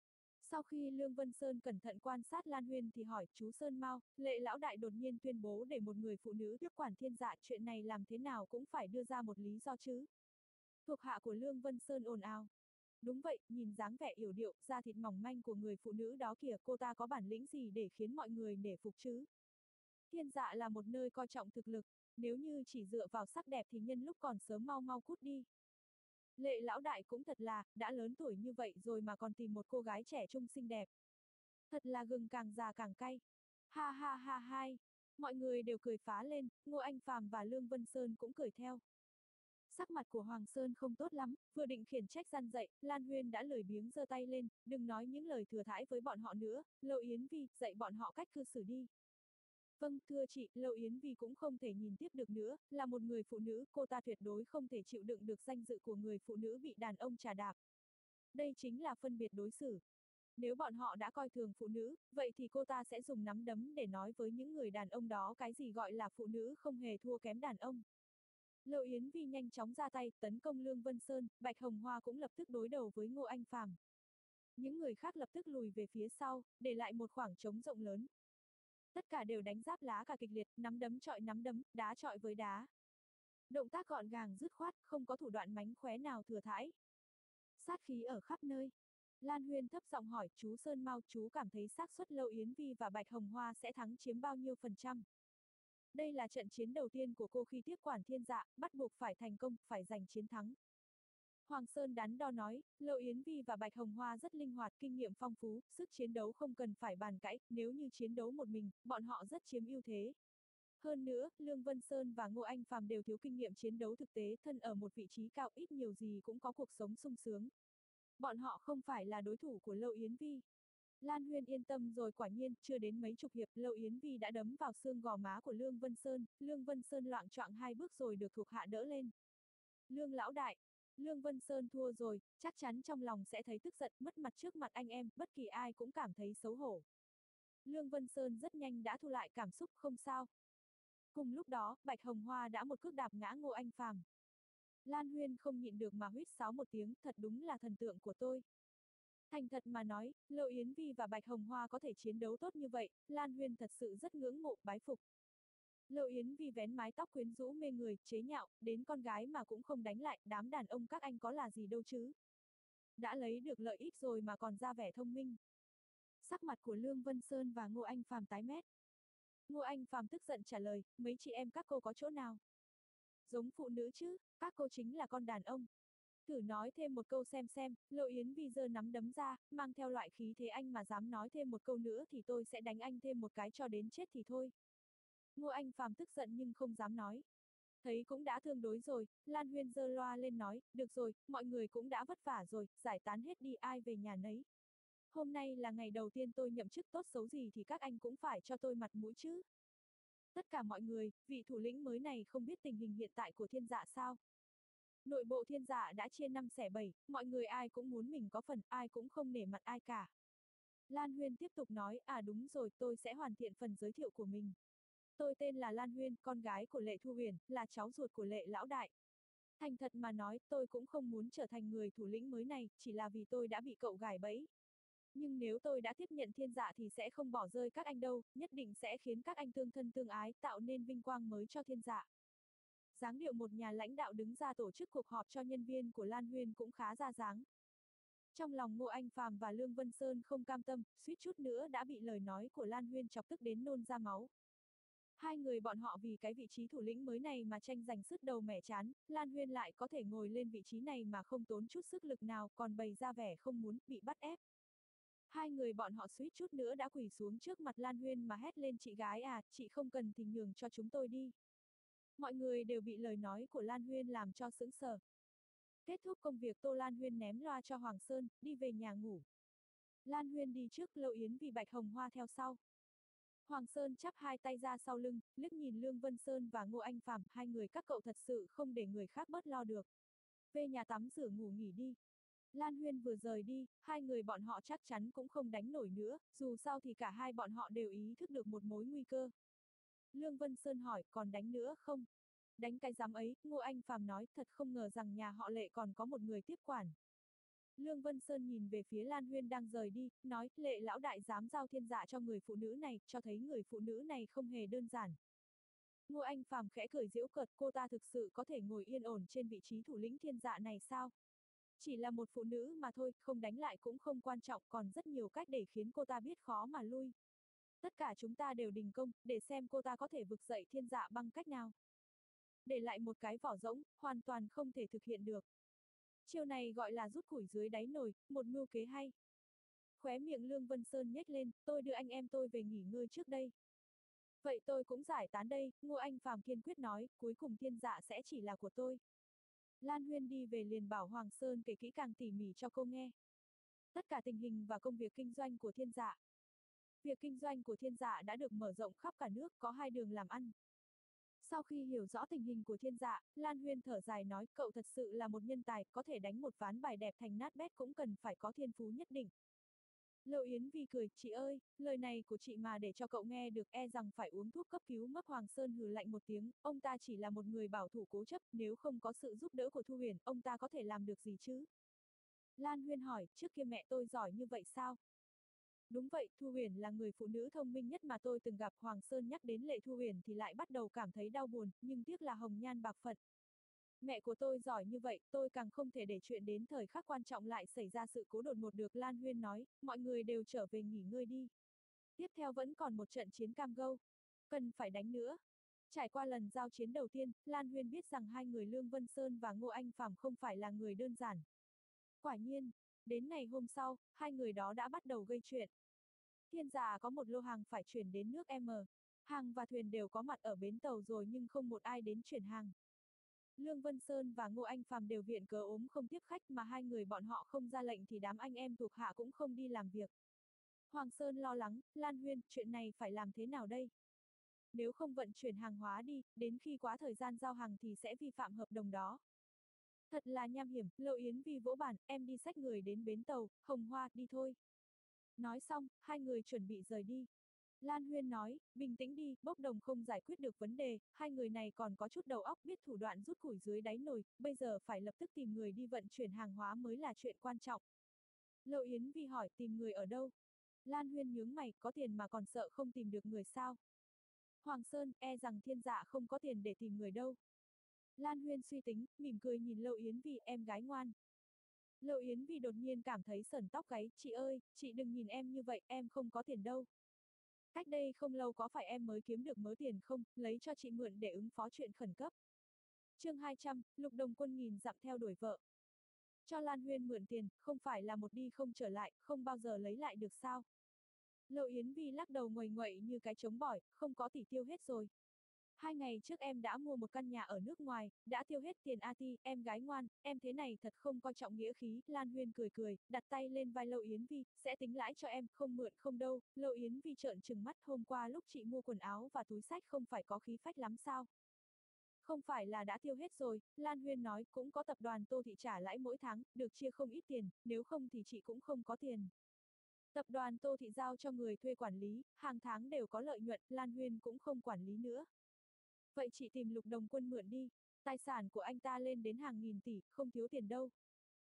Sau khi Lương Vân Sơn cẩn thận quan sát Lan Huyên thì hỏi, chú Sơn Mao, Lệ lão đại đột nhiên tuyên bố để một người phụ nữ tiếp quản Thiên Dạ, chuyện này làm thế nào cũng phải đưa ra một lý do chứ. Thuộc hạ của Lương Vân Sơn ồn ào. Đúng vậy, nhìn dáng vẻ yểu điệu, da thịt mỏng manh của người phụ nữ đó kìa, cô ta có bản lĩnh gì để khiến mọi người nể phục chứ? Thiên Dạ là một nơi coi trọng thực lực, nếu như chỉ dựa vào sắc đẹp thì nhân lúc còn sớm mau mau cút đi. Lệ lão đại cũng thật là, đã lớn tuổi như vậy rồi mà còn tìm một cô gái trẻ trung xinh đẹp. Thật là gừng càng già càng cay. Ha ha ha hai. Mọi người đều cười phá lên, Ngô Anh Phàm và Lương Vân Sơn cũng cười theo. Sắc mặt của Hoàng Sơn không tốt lắm, vừa định khiển trách gian dạy, Lan Huyên đã lười biếng giơ tay lên, đừng nói những lời thừa thãi với bọn họ nữa, Lâu Yến Vi, dạy bọn họ cách cư xử đi. Vâng, thưa chị, Lâu Yến Vi cũng không thể nhìn tiếp được nữa, là một người phụ nữ, cô ta tuyệt đối không thể chịu đựng được danh dự của người phụ nữ bị đàn ông trà đạp. Đây chính là phân biệt đối xử. Nếu bọn họ đã coi thường phụ nữ, vậy thì cô ta sẽ dùng nắm đấm để nói với những người đàn ông đó cái gì gọi là phụ nữ không hề thua kém đàn ông. Lâu Yến Vi nhanh chóng ra tay, tấn công Lương Vân Sơn, Bạch Hồng Hoa cũng lập tức đối đầu với Ngô Anh Phàm. Những người khác lập tức lùi về phía sau, để lại một khoảng trống rộng lớn. Tất cả đều đánh giáp lá cả kịch liệt, nắm đấm chọi nắm đấm, đá chọi với đá. Động tác gọn gàng dứt khoát, không có thủ đoạn mánh khóe nào thừa thãi. Sát khí ở khắp nơi. Lan Huyên thấp giọng hỏi, chú Sơn Mao, chú cảm thấy xác suất Lâu Yến Vi và Bạch Hồng Hoa sẽ thắng chiếm bao nhiêu phần trăm? Đây là trận chiến đầu tiên của cô khi tiếp quản Thiên Dạ, bắt buộc phải thành công, phải giành chiến thắng. Hoàng Sơn đắn đo nói, Lâu Yến Vi và Bạch Hồng Hoa rất linh hoạt, kinh nghiệm phong phú, sức chiến đấu không cần phải bàn cãi, nếu như chiến đấu một mình, bọn họ rất chiếm ưu thế. Hơn nữa, Lương Vân Sơn và Ngô Anh Phàm đều thiếu kinh nghiệm chiến đấu thực tế, thân ở một vị trí cao ít nhiều gì cũng có cuộc sống sung sướng. Bọn họ không phải là đối thủ của Lâu Yến Vi. Lan Huyên yên tâm rồi, quả nhiên, chưa đến mấy chục hiệp, Lâu Yến Vi đã đấm vào xương gò má của Lương Vân Sơn, Lương Vân Sơn loạng choạng hai bước rồi được thuộc hạ đỡ lên. Lương lão đại, Lương Vân Sơn thua rồi, chắc chắn trong lòng sẽ thấy tức giận, mất mặt trước mặt anh em, bất kỳ ai cũng cảm thấy xấu hổ. Lương Vân Sơn rất nhanh đã thu lại cảm xúc, không sao. Cùng lúc đó, Bạch Hồng Hoa đã một cước đạp ngã Ngô Anh Phàm. Lan Huyên không nhịn được mà huýt sáo một tiếng, thật đúng là thần tượng của tôi. Thành thật mà nói, Lâu Yến Vi và Bạch Hồng Hoa có thể chiến đấu tốt như vậy, Lan Huyên thật sự rất ngưỡng mộ, bái phục. Lâu Yến Vi vén mái tóc quyến rũ mê người, chế nhạo, đến con gái mà cũng không đánh lại, đám đàn ông các anh có là gì đâu chứ. Đã lấy được lợi ích rồi mà còn ra vẻ thông minh. Sắc mặt của Lương Vân Sơn và Ngô Anh Phàm tái mét. Ngô Anh Phàm tức giận trả lời, mấy chị em các cô có chỗ nào? Giống phụ nữ chứ, các cô chính là con đàn ông. Thử nói thêm một câu xem xem, Lộ Yến Vi giơ nắm đấm ra, mang theo loại khí thế anh mà dám nói thêm một câu nữa thì tôi sẽ đánh anh thêm một cái cho đến chết thì thôi. Ngô Anh Phàm tức giận nhưng không dám nói. Thấy cũng đã tương đối rồi, Lan Huyên giơ loa lên nói, được rồi, mọi người cũng đã vất vả rồi, giải tán hết đi ai về nhà nấy. Hôm nay là ngày đầu tiên tôi nhậm chức, tốt xấu gì thì các anh cũng phải cho tôi mặt mũi chứ. Tất cả mọi người, vị thủ lĩnh mới này không biết tình hình hiện tại của Thiên Dạ sao? Nội bộ Thiên Dạ đã chia năm xẻ bảy, mọi người ai cũng muốn mình có phần, ai cũng không nể mặt ai cả. Lan Huyên tiếp tục nói, à đúng rồi, tôi sẽ hoàn thiện phần giới thiệu của mình. Tôi tên là Lan Huyên, con gái của Lệ Thu Huyền, là cháu ruột của Lệ Lão Đại. Thành thật mà nói, tôi cũng không muốn trở thành người thủ lĩnh mới này, chỉ là vì tôi đã bị cậu gài bẫy. Nhưng nếu tôi đã tiếp nhận Thiên Dạ thì sẽ không bỏ rơi các anh đâu, nhất định sẽ khiến các anh tương thân tương ái, tạo nên vinh quang mới cho Thiên Dạ. Dáng điệu một nhà lãnh đạo đứng ra tổ chức cuộc họp cho nhân viên của Lan Huyên cũng khá ra dáng. Trong lòng Ngô Anh Phàm và Lương Vân Sơn không cam tâm, suýt chút nữa đã bị lời nói của Lan Huyên chọc tức đến nôn ra máu. Hai người bọn họ vì cái vị trí thủ lĩnh mới này mà tranh giành sứt đầu mẻ chán, Lan Huyên lại có thể ngồi lên vị trí này mà không tốn chút sức lực nào, còn bày ra vẻ không muốn, bị bắt ép. Hai người bọn họ suýt chút nữa đã quỳ xuống trước mặt Lan Huyên mà hét lên, chị gái à, chị không cần thì nhường cho chúng tôi đi. Mọi người đều bị lời nói của Lan Huyên làm cho sững sờ. Kết thúc công việc, Tô Lan Huyên ném loa cho Hoàng Sơn, đi về nhà ngủ. Lan Huyên đi trước, Lâu Yến vì Bạch Hồng Hoa theo sau. Hoàng Sơn chắp hai tay ra sau lưng, liếc nhìn Lương Vân Sơn và Ngô Anh Phàm, hai người các cậu thật sự không để người khác bớt lo được. Về nhà tắm rửa ngủ nghỉ đi. Lan Huyên vừa rời đi, hai người bọn họ chắc chắn cũng không đánh nổi nữa, dù sao thì cả hai bọn họ đều ý thức được một mối nguy cơ. Lương Vân Sơn hỏi, còn đánh nữa không? Đánh cái giám ấy, Ngô Anh Phàm nói, thật không ngờ rằng nhà họ Lệ còn có một người tiếp quản. Lương Vân Sơn nhìn về phía Lan Huyên đang rời đi, nói, Lệ lão đại dám giao Thiên Dạ cho người phụ nữ này, cho thấy người phụ nữ này không hề đơn giản. Ngô Anh Phàm khẽ cười giễu cợt, cô ta thực sự có thể ngồi yên ổn trên vị trí thủ lĩnh Thiên Dạ này sao? Chỉ là một phụ nữ mà thôi, không đánh lại cũng không quan trọng, còn rất nhiều cách để khiến cô ta biết khó mà lui. Tất cả chúng ta đều đình công, để xem cô ta có thể vực dậy Thiên Dạ bằng cách nào. Để lại một cái vỏ rỗng, hoàn toàn không thể thực hiện được. Chiêu này gọi là rút củi dưới đáy nồi, một mưu kế hay. Khóe miệng Lương Vân Sơn nhếch lên, tôi đưa anh em tôi về nghỉ ngơi trước đây. Vậy tôi cũng giải tán đây, Ngô Anh Phàm kiên quyết nói, cuối cùng Thiên Dạ sẽ chỉ là của tôi. Lan Huyên đi về liền bảo Hoàng Sơn kể kỹ càng tỉ mỉ cho cô nghe. Tất cả tình hình và công việc kinh doanh của Thiên Dạ. Việc kinh doanh của Thiên Dạ đã được mở rộng khắp cả nước, có hai đường làm ăn. Sau khi hiểu rõ tình hình của Thiên Dạ, Lan Huyên thở dài nói, cậu thật sự là một nhân tài, có thể đánh một ván bài đẹp thành nát bét cũng cần phải có thiên phú nhất định. Lâu Yến Vi cười, chị ơi, lời này của chị mà để cho cậu nghe được e rằng phải uống thuốc cấp cứu mất. Hoàng Sơn hừ lạnh một tiếng, ông ta chỉ là một người bảo thủ cố chấp, nếu không có sự giúp đỡ của Thu Huyền, ông ta có thể làm được gì chứ? Lan Huyên hỏi, trước kia mẹ tôi giỏi như vậy sao? Đúng vậy, Thu Huyền là người phụ nữ thông minh nhất mà tôi từng gặp. Hoàng Sơn nhắc đến Lệ Thu Huyền thì lại bắt đầu cảm thấy đau buồn, nhưng tiếc là hồng nhan bạc phận. Mẹ của tôi giỏi như vậy, tôi càng không thể để chuyện đến thời khắc quan trọng lại xảy ra sự cố đột ngột được. Lan Huyên nói, mọi người đều trở về nghỉ ngơi đi. Tiếp theo vẫn còn một trận chiến cam go. Cần phải đánh nữa. Trải qua lần giao chiến đầu tiên, Lan Huyên biết rằng hai người Lương Vân Sơn và Ngô Anh Phàm không phải là người đơn giản. Quả nhiên, đến ngày hôm sau, hai người đó đã bắt đầu gây chuyện. Thiên Dạ có một lô hàng phải chuyển đến nước M. Hàng và thuyền đều có mặt ở bến tàu rồi nhưng không một ai đến chuyển hàng. Lương Vân Sơn và Ngô Anh Phàm đều viện cớ ốm không tiếp khách, mà hai người bọn họ không ra lệnh thì đám anh em thuộc hạ cũng không đi làm việc. Hoàng Sơn lo lắng, Lan Huyên, chuyện này phải làm thế nào đây? Nếu không vận chuyển hàng hóa đi, đến khi quá thời gian giao hàng thì sẽ vi phạm hợp đồng đó. Thật là nham hiểm, Lâu Yến Vi vỗ bàn, em đi xách người đến bến tàu, Hồng Hoa, đi thôi. Nói xong, hai người chuẩn bị rời đi. Lan Huyên nói, bình tĩnh đi, bốc đồng không giải quyết được vấn đề, hai người này còn có chút đầu óc, biết thủ đoạn rút củi dưới đáy nồi, bây giờ phải lập tức tìm người đi vận chuyển hàng hóa mới là chuyện quan trọng. Lâu Yến Vi hỏi, tìm người ở đâu? Lan Huyên nhướng mày, có tiền mà còn sợ không tìm được người sao? Hoàng Sơn, e rằng Thiên Dạ không có tiền để tìm người đâu. Lan Huyên suy tính, mỉm cười nhìn Lâu Yến Vi, em gái ngoan. Lâu Yến Vi đột nhiên cảm thấy sởn tóc gáy, chị ơi, chị đừng nhìn em như vậy, em không có tiền đâu. Cách đây không lâu có phải em mới kiếm được mớ tiền không, lấy cho chị mượn để ứng phó chuyện khẩn cấp. Chương hai trăm, Lục Đồng Quân nghìn dặm theo đuổi vợ. Cho Lan Huyên mượn tiền, không phải là một đi không trở lại, không bao giờ lấy lại được sao? Lâu Yến Vi lắc đầu nguầy nguậy như cái trống bỏi, không có tỷ tiêu hết rồi. Hai ngày trước em đã mua một căn nhà ở nước ngoài, đã tiêu hết tiền a ti, em gái ngoan, em thế này thật không coi trọng nghĩa khí, Lan Huyên cười cười, đặt tay lên vai Lâu Yến Vi, sẽ tính lãi cho em, không mượn không đâu, Lâu Yến Vi trợn trừng mắt, hôm qua lúc chị mua quần áo và túi xách không phải có khí phách lắm sao? Không phải là đã tiêu hết rồi, Lan Huyên nói, cũng có tập đoàn Tô Thị trả lãi mỗi tháng, được chia không ít tiền, nếu không thì chị cũng không có tiền. Tập đoàn Tô Thị giao cho người thuê quản lý, hàng tháng đều có lợi nhuận, Lan Huyên cũng không quản lý nữa. Vậy chị tìm Lục Đồng Quân mượn đi, tài sản của anh ta lên đến hàng nghìn tỷ, không thiếu tiền đâu.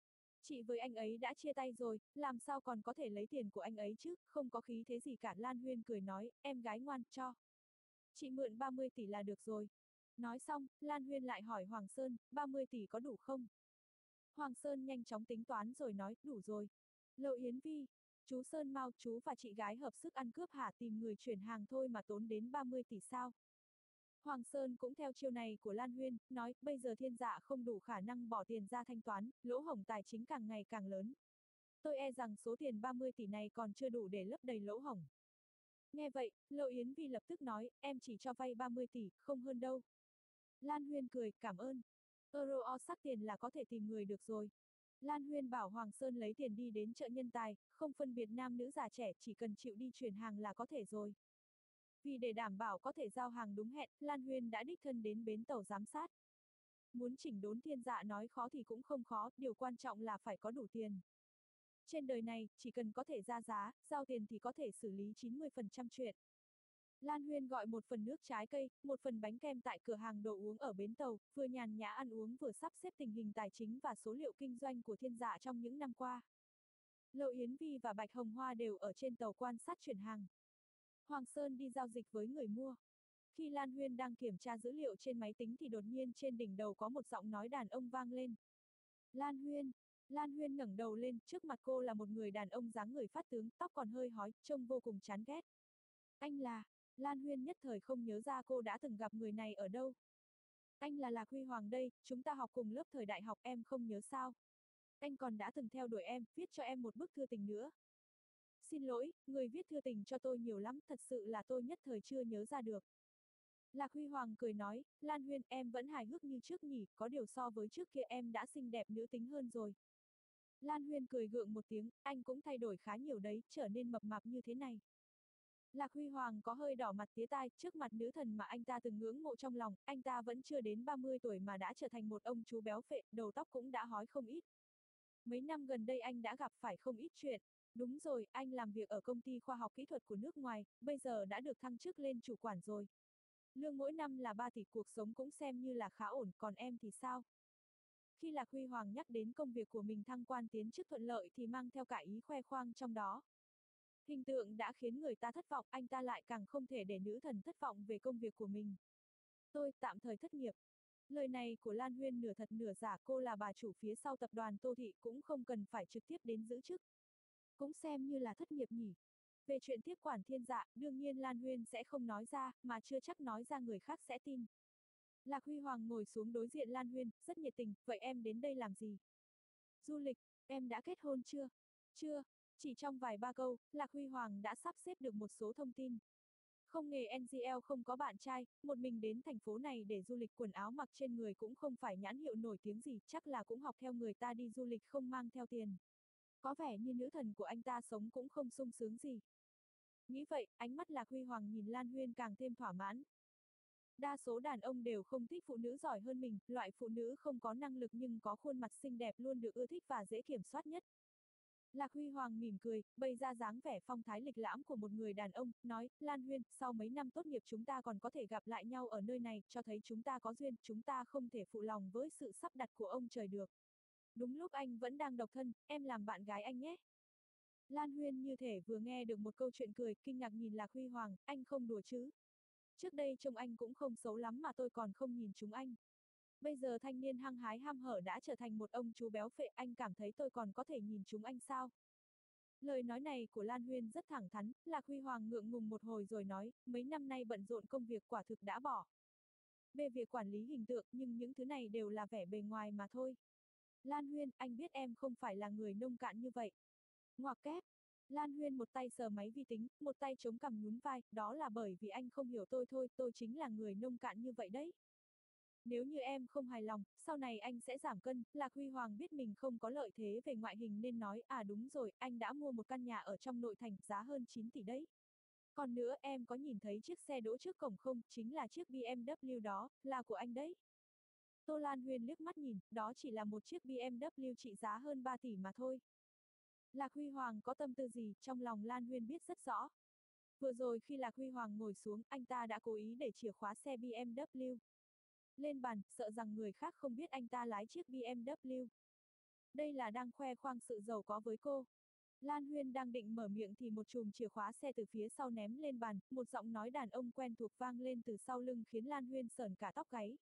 Chị với anh ấy đã chia tay rồi, làm sao còn có thể lấy tiền của anh ấy chứ, không có khí thế gì cả, Lan Huyên cười nói, em gái ngoan, cho. Chị mượn ba mươi tỷ là được rồi. Nói xong, Lan Huyên lại hỏi Hoàng Sơn, ba mươi tỷ có đủ không? Hoàng Sơn nhanh chóng tính toán rồi nói, đủ rồi. Lâu Yến Vi, chú Sơn mau, chú và chị gái hợp sức ăn cướp hả, tìm người chuyển hàng thôi mà tốn đến ba mươi tỷ sao? Hoàng Sơn cũng theo chiêu này của Lan Huyên, nói, bây giờ Thiên Dạ không đủ khả năng bỏ tiền ra thanh toán, lỗ hổng tài chính càng ngày càng lớn. Tôi e rằng số tiền ba mươi tỷ này còn chưa đủ để lấp đầy lỗ hổng. Nghe vậy, Lộ Yến Vi lập tức nói, em chỉ cho vay ba mươi tỷ, không hơn đâu. Lan Huyên cười, cảm ơn. Euro o sắc tiền là có thể tìm người được rồi. Lan Huyên bảo Hoàng Sơn lấy tiền đi đến chợ nhân tài, không phân biệt nam nữ già trẻ, chỉ cần chịu đi chuyển hàng là có thể rồi. Vì để đảm bảo có thể giao hàng đúng hẹn, Lan Huyên đã đích thân đến bến tàu giám sát. Muốn chỉnh đốn Thiên Dạ nói khó thì cũng không khó, điều quan trọng là phải có đủ tiền. Trên đời này, chỉ cần có thể ra giá, giao tiền thì có thể xử lý chín mươi phần trăm chuyện. Lan Huyên gọi một phần nước trái cây, một phần bánh kem tại cửa hàng đồ uống ở bến tàu, vừa nhàn nhã ăn uống vừa sắp xếp tình hình tài chính và số liệu kinh doanh của Thiên Dạ trong những năm qua. Lộ Yến Vi và Bạch Hồng Hoa đều ở trên tàu quan sát chuyển hàng. Hoàng Sơn đi giao dịch với người mua. Khi Lan Huyên đang kiểm tra dữ liệu trên máy tính thì đột nhiên trên đỉnh đầu có một giọng nói đàn ông vang lên. Lan Huyên. Lan Huyên ngẩng đầu lên, trước mặt cô là một người đàn ông dáng người phát tướng, tóc còn hơi hói, trông vô cùng chán ghét. Anh là... Lan Huyên nhất thời không nhớ ra cô đã từng gặp người này ở đâu. Anh là Lạc Huy Hoàng đây, chúng ta học cùng lớp thời đại học, em không nhớ sao. Anh còn đã từng theo đuổi em, viết cho em một bức thư tình nữa. Xin lỗi, người viết thư tình cho tôi nhiều lắm, thật sự là tôi nhất thời chưa nhớ ra được. Lạc Huy Hoàng cười nói, Lan Huyên em vẫn hài hước như trước nhỉ, có điều so với trước kia em đã xinh đẹp nữ tính hơn rồi. Lan Huyên cười gượng một tiếng, anh cũng thay đổi khá nhiều đấy, trở nên mập mạp như thế này. Lạc Huy Hoàng có hơi đỏ mặt tía tai, trước mặt nữ thần mà anh ta từng ngưỡng mộ trong lòng, anh ta vẫn chưa đến ba mươi tuổi mà đã trở thành một ông chú béo phệ, đầu tóc cũng đã hói không ít. Mấy năm gần đây anh đã gặp phải không ít chuyện. Đúng rồi, anh làm việc ở công ty khoa học kỹ thuật của nước ngoài, bây giờ đã được thăng chức lên chủ quản rồi. Lương mỗi năm là ba tỷ, cuộc sống cũng xem như là khá ổn, còn em thì sao? Khi Lạc Huy Hoàng nhắc đến công việc của mình thăng quan tiến chức thuận lợi thì mang theo cả ý khoe khoang trong đó. Hình tượng đã khiến người ta thất vọng, anh ta lại càng không thể để nữ thần thất vọng về công việc của mình. Tôi tạm thời thất nghiệp. Lời này của Lan Huyên nửa thật nửa giả, cô là bà chủ phía sau tập đoàn Tô Thị cũng không cần phải trực tiếp đến giữ chức. Cũng xem như là thất nghiệp nhỉ. Về chuyện tiếp quản Thiên Dạ, đương nhiên Lan Huyên sẽ không nói ra, mà chưa chắc nói ra người khác sẽ tin. Lạc Huy Hoàng ngồi xuống đối diện Lan Huyên, rất nhiệt tình, vậy em đến đây làm gì? Du lịch, em đã kết hôn chưa? Chưa, chỉ trong vài ba câu, Lạc Huy Hoàng đã sắp xếp được một số thông tin. Không nghề en giê lờ không có bạn trai, một mình đến thành phố này để du lịch, quần áo mặc trên người cũng không phải nhãn hiệu nổi tiếng gì, chắc là cũng học theo người ta đi du lịch không mang theo tiền. Có vẻ như nữ thần của anh ta sống cũng không sung sướng gì. Nghĩ vậy, ánh mắt Lạc Huy Hoàng nhìn Lan Huyên càng thêm thỏa mãn. Đa số đàn ông đều không thích phụ nữ giỏi hơn mình, loại phụ nữ không có năng lực nhưng có khuôn mặt xinh đẹp luôn được ưa thích và dễ kiểm soát nhất. Lạc Huy Hoàng mỉm cười, bày ra dáng vẻ phong thái lịch lãm của một người đàn ông, nói, Lan Huyên, sau mấy năm tốt nghiệp chúng ta còn có thể gặp lại nhau ở nơi này, cho thấy chúng ta có duyên, chúng ta không thể phụ lòng với sự sắp đặt của ông trời được. Đúng lúc anh vẫn đang độc thân, em làm bạn gái anh nhé. Lan Huyên như thể vừa nghe được một câu chuyện cười, kinh ngạc nhìn Lạc Huy Hoàng, anh không đùa chứ. Trước đây trông anh cũng không xấu lắm mà tôi còn không nhìn chúng anh. Bây giờ thanh niên hăng hái ham hở đã trở thành một ông chú béo phệ, anh cảm thấy tôi còn có thể nhìn chúng anh sao? Lời nói này của Lan Huyên rất thẳng thắn, Lạc Huy Hoàng ngượng ngùng một hồi rồi nói, mấy năm nay bận rộn công việc quả thực đã bỏ. Về việc quản lý hình tượng nhưng những thứ này đều là vẻ bề ngoài mà thôi. Lan Huyên, anh biết em không phải là người nông cạn như vậy. Ngoặc kép. Lan Huyên một tay sờ máy vi tính, một tay chống cằm nhún vai, đó là bởi vì anh không hiểu tôi thôi, tôi chính là người nông cạn như vậy đấy. Nếu như em không hài lòng, sau này anh sẽ giảm cân. Lạc Huy Hoàng biết mình không có lợi thế về ngoại hình nên nói, à đúng rồi, anh đã mua một căn nhà ở trong nội thành, giá hơn chín tỷ đấy. Còn nữa, em có nhìn thấy chiếc xe đỗ trước cổng không, chính là chiếc bê em vê đó, là của anh đấy. Tô Lan Huyên liếc mắt nhìn, đó chỉ là một chiếc bê em vê trị giá hơn ba tỷ mà thôi. Lạc Huy Hoàng có tâm tư gì, trong lòng Lan Huyên biết rất rõ. Vừa rồi khi Lạc Huy Hoàng ngồi xuống, anh ta đã cố ý để chìa khóa xe bê em vê lên bàn, sợ rằng người khác không biết anh ta lái chiếc bê em vê. Đây là đang khoe khoang sự giàu có với cô. Lan Huyên đang định mở miệng thì một chùm chìa khóa xe từ phía sau ném lên bàn, một giọng nói đàn ông quen thuộc vang lên từ sau lưng khiến Lan Huyên sởn cả tóc gáy.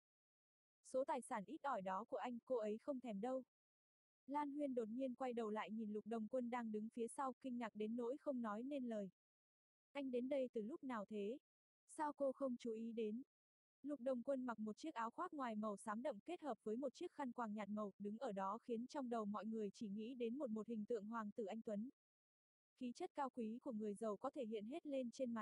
Số tài sản ít ỏi đó của anh, cô ấy không thèm đâu. Lan Huyên đột nhiên quay đầu lại nhìn Lục Đồng Quân đang đứng phía sau, kinh ngạc đến nỗi không nói nên lời. Anh đến đây từ lúc nào thế? Sao cô không chú ý đến? Lục Đồng Quân mặc một chiếc áo khoác ngoài màu xám đậm kết hợp với một chiếc khăn quàng nhạt màu, đứng ở đó khiến trong đầu mọi người chỉ nghĩ đến một một hình tượng hoàng tử anh tuấn. Khí chất cao quý của người giàu có thể hiện hết lên trên mặt.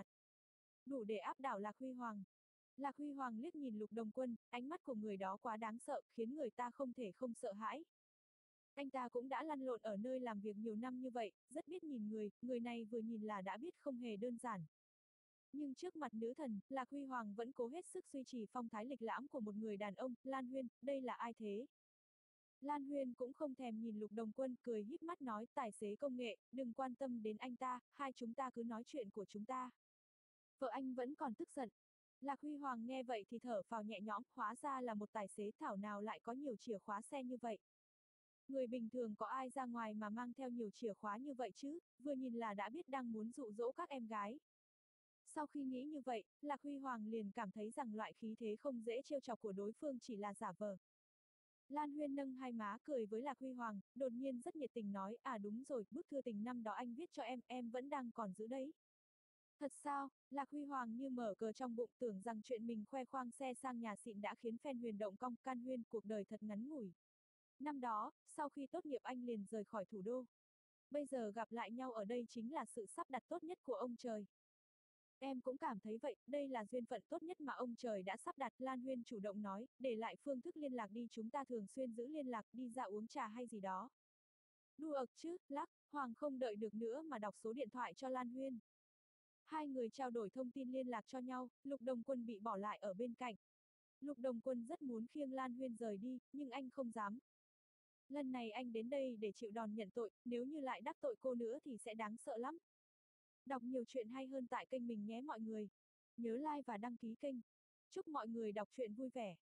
Đủ để áp đảo Lạc Huy Hoàng. Lạc Huy Hoàng liếc nhìn Lục Đồng Quân, ánh mắt của người đó quá đáng sợ, khiến người ta không thể không sợ hãi. Anh ta cũng đã lăn lộn ở nơi làm việc nhiều năm như vậy, rất biết nhìn người, người này vừa nhìn là đã biết không hề đơn giản. Nhưng trước mặt nữ thần, Lạc Huy Hoàng vẫn cố hết sức duy trì phong thái lịch lãm của một người đàn ông. Lan Huyên, đây là ai thế? Lan Huyên cũng không thèm nhìn Lục Đồng Quân, cười híp mắt nói, tài xế công nghệ, đừng quan tâm đến anh ta, hai chúng ta cứ nói chuyện của chúng ta. Vợ anh vẫn còn tức giận. Lạc Huy Hoàng nghe vậy thì thở phào nhẹ nhõm, hóa ra là một tài xế, thảo nào lại có nhiều chìa khóa xe như vậy. Người bình thường có ai ra ngoài mà mang theo nhiều chìa khóa như vậy chứ, vừa nhìn là đã biết đang muốn dụ dỗ các em gái. Sau khi nghĩ như vậy, Lạc Huy Hoàng liền cảm thấy rằng loại khí thế không dễ trêu chọc của đối phương chỉ là giả vờ. Lan Huyên nâng hai má cười với Lạc Huy Hoàng, đột nhiên rất nhiệt tình nói, à đúng rồi, bức thư tình năm đó anh viết cho em, em vẫn đang còn giữ đấy. Thật sao? Lạc Huy Hoàng như mở cờ trong bụng, tưởng rằng chuyện mình khoe khoang xe sang nhà xịn đã khiến fan Huyền động cong. Can Huyên, cuộc đời thật ngắn ngủi. Năm đó, sau khi tốt nghiệp anh liền rời khỏi thủ đô. Bây giờ gặp lại nhau ở đây chính là sự sắp đặt tốt nhất của ông trời. Em cũng cảm thấy vậy, đây là duyên phận tốt nhất mà ông trời đã sắp đặt. Lan Huyên chủ động nói, để lại phương thức liên lạc đi, chúng ta thường xuyên giữ liên lạc, đi ra uống trà hay gì đó. Đùa ực chứ, lắc, Hoàng không đợi được nữa mà đọc số điện thoại cho Lan Huyên. Hai người trao đổi thông tin liên lạc cho nhau, Lục Đồng Quân bị bỏ lại ở bên cạnh. Lục Đồng Quân rất muốn khiêng Lan Huyên rời đi, nhưng anh không dám. Lần này anh đến đây để chịu đòn nhận tội, nếu như lại đắc tội cô nữa thì sẽ đáng sợ lắm. Đọc nhiều chuyện hay hơn tại kênh mình nhé mọi người. Nhớ like và đăng ký kênh. Chúc mọi người đọc truyện vui vẻ.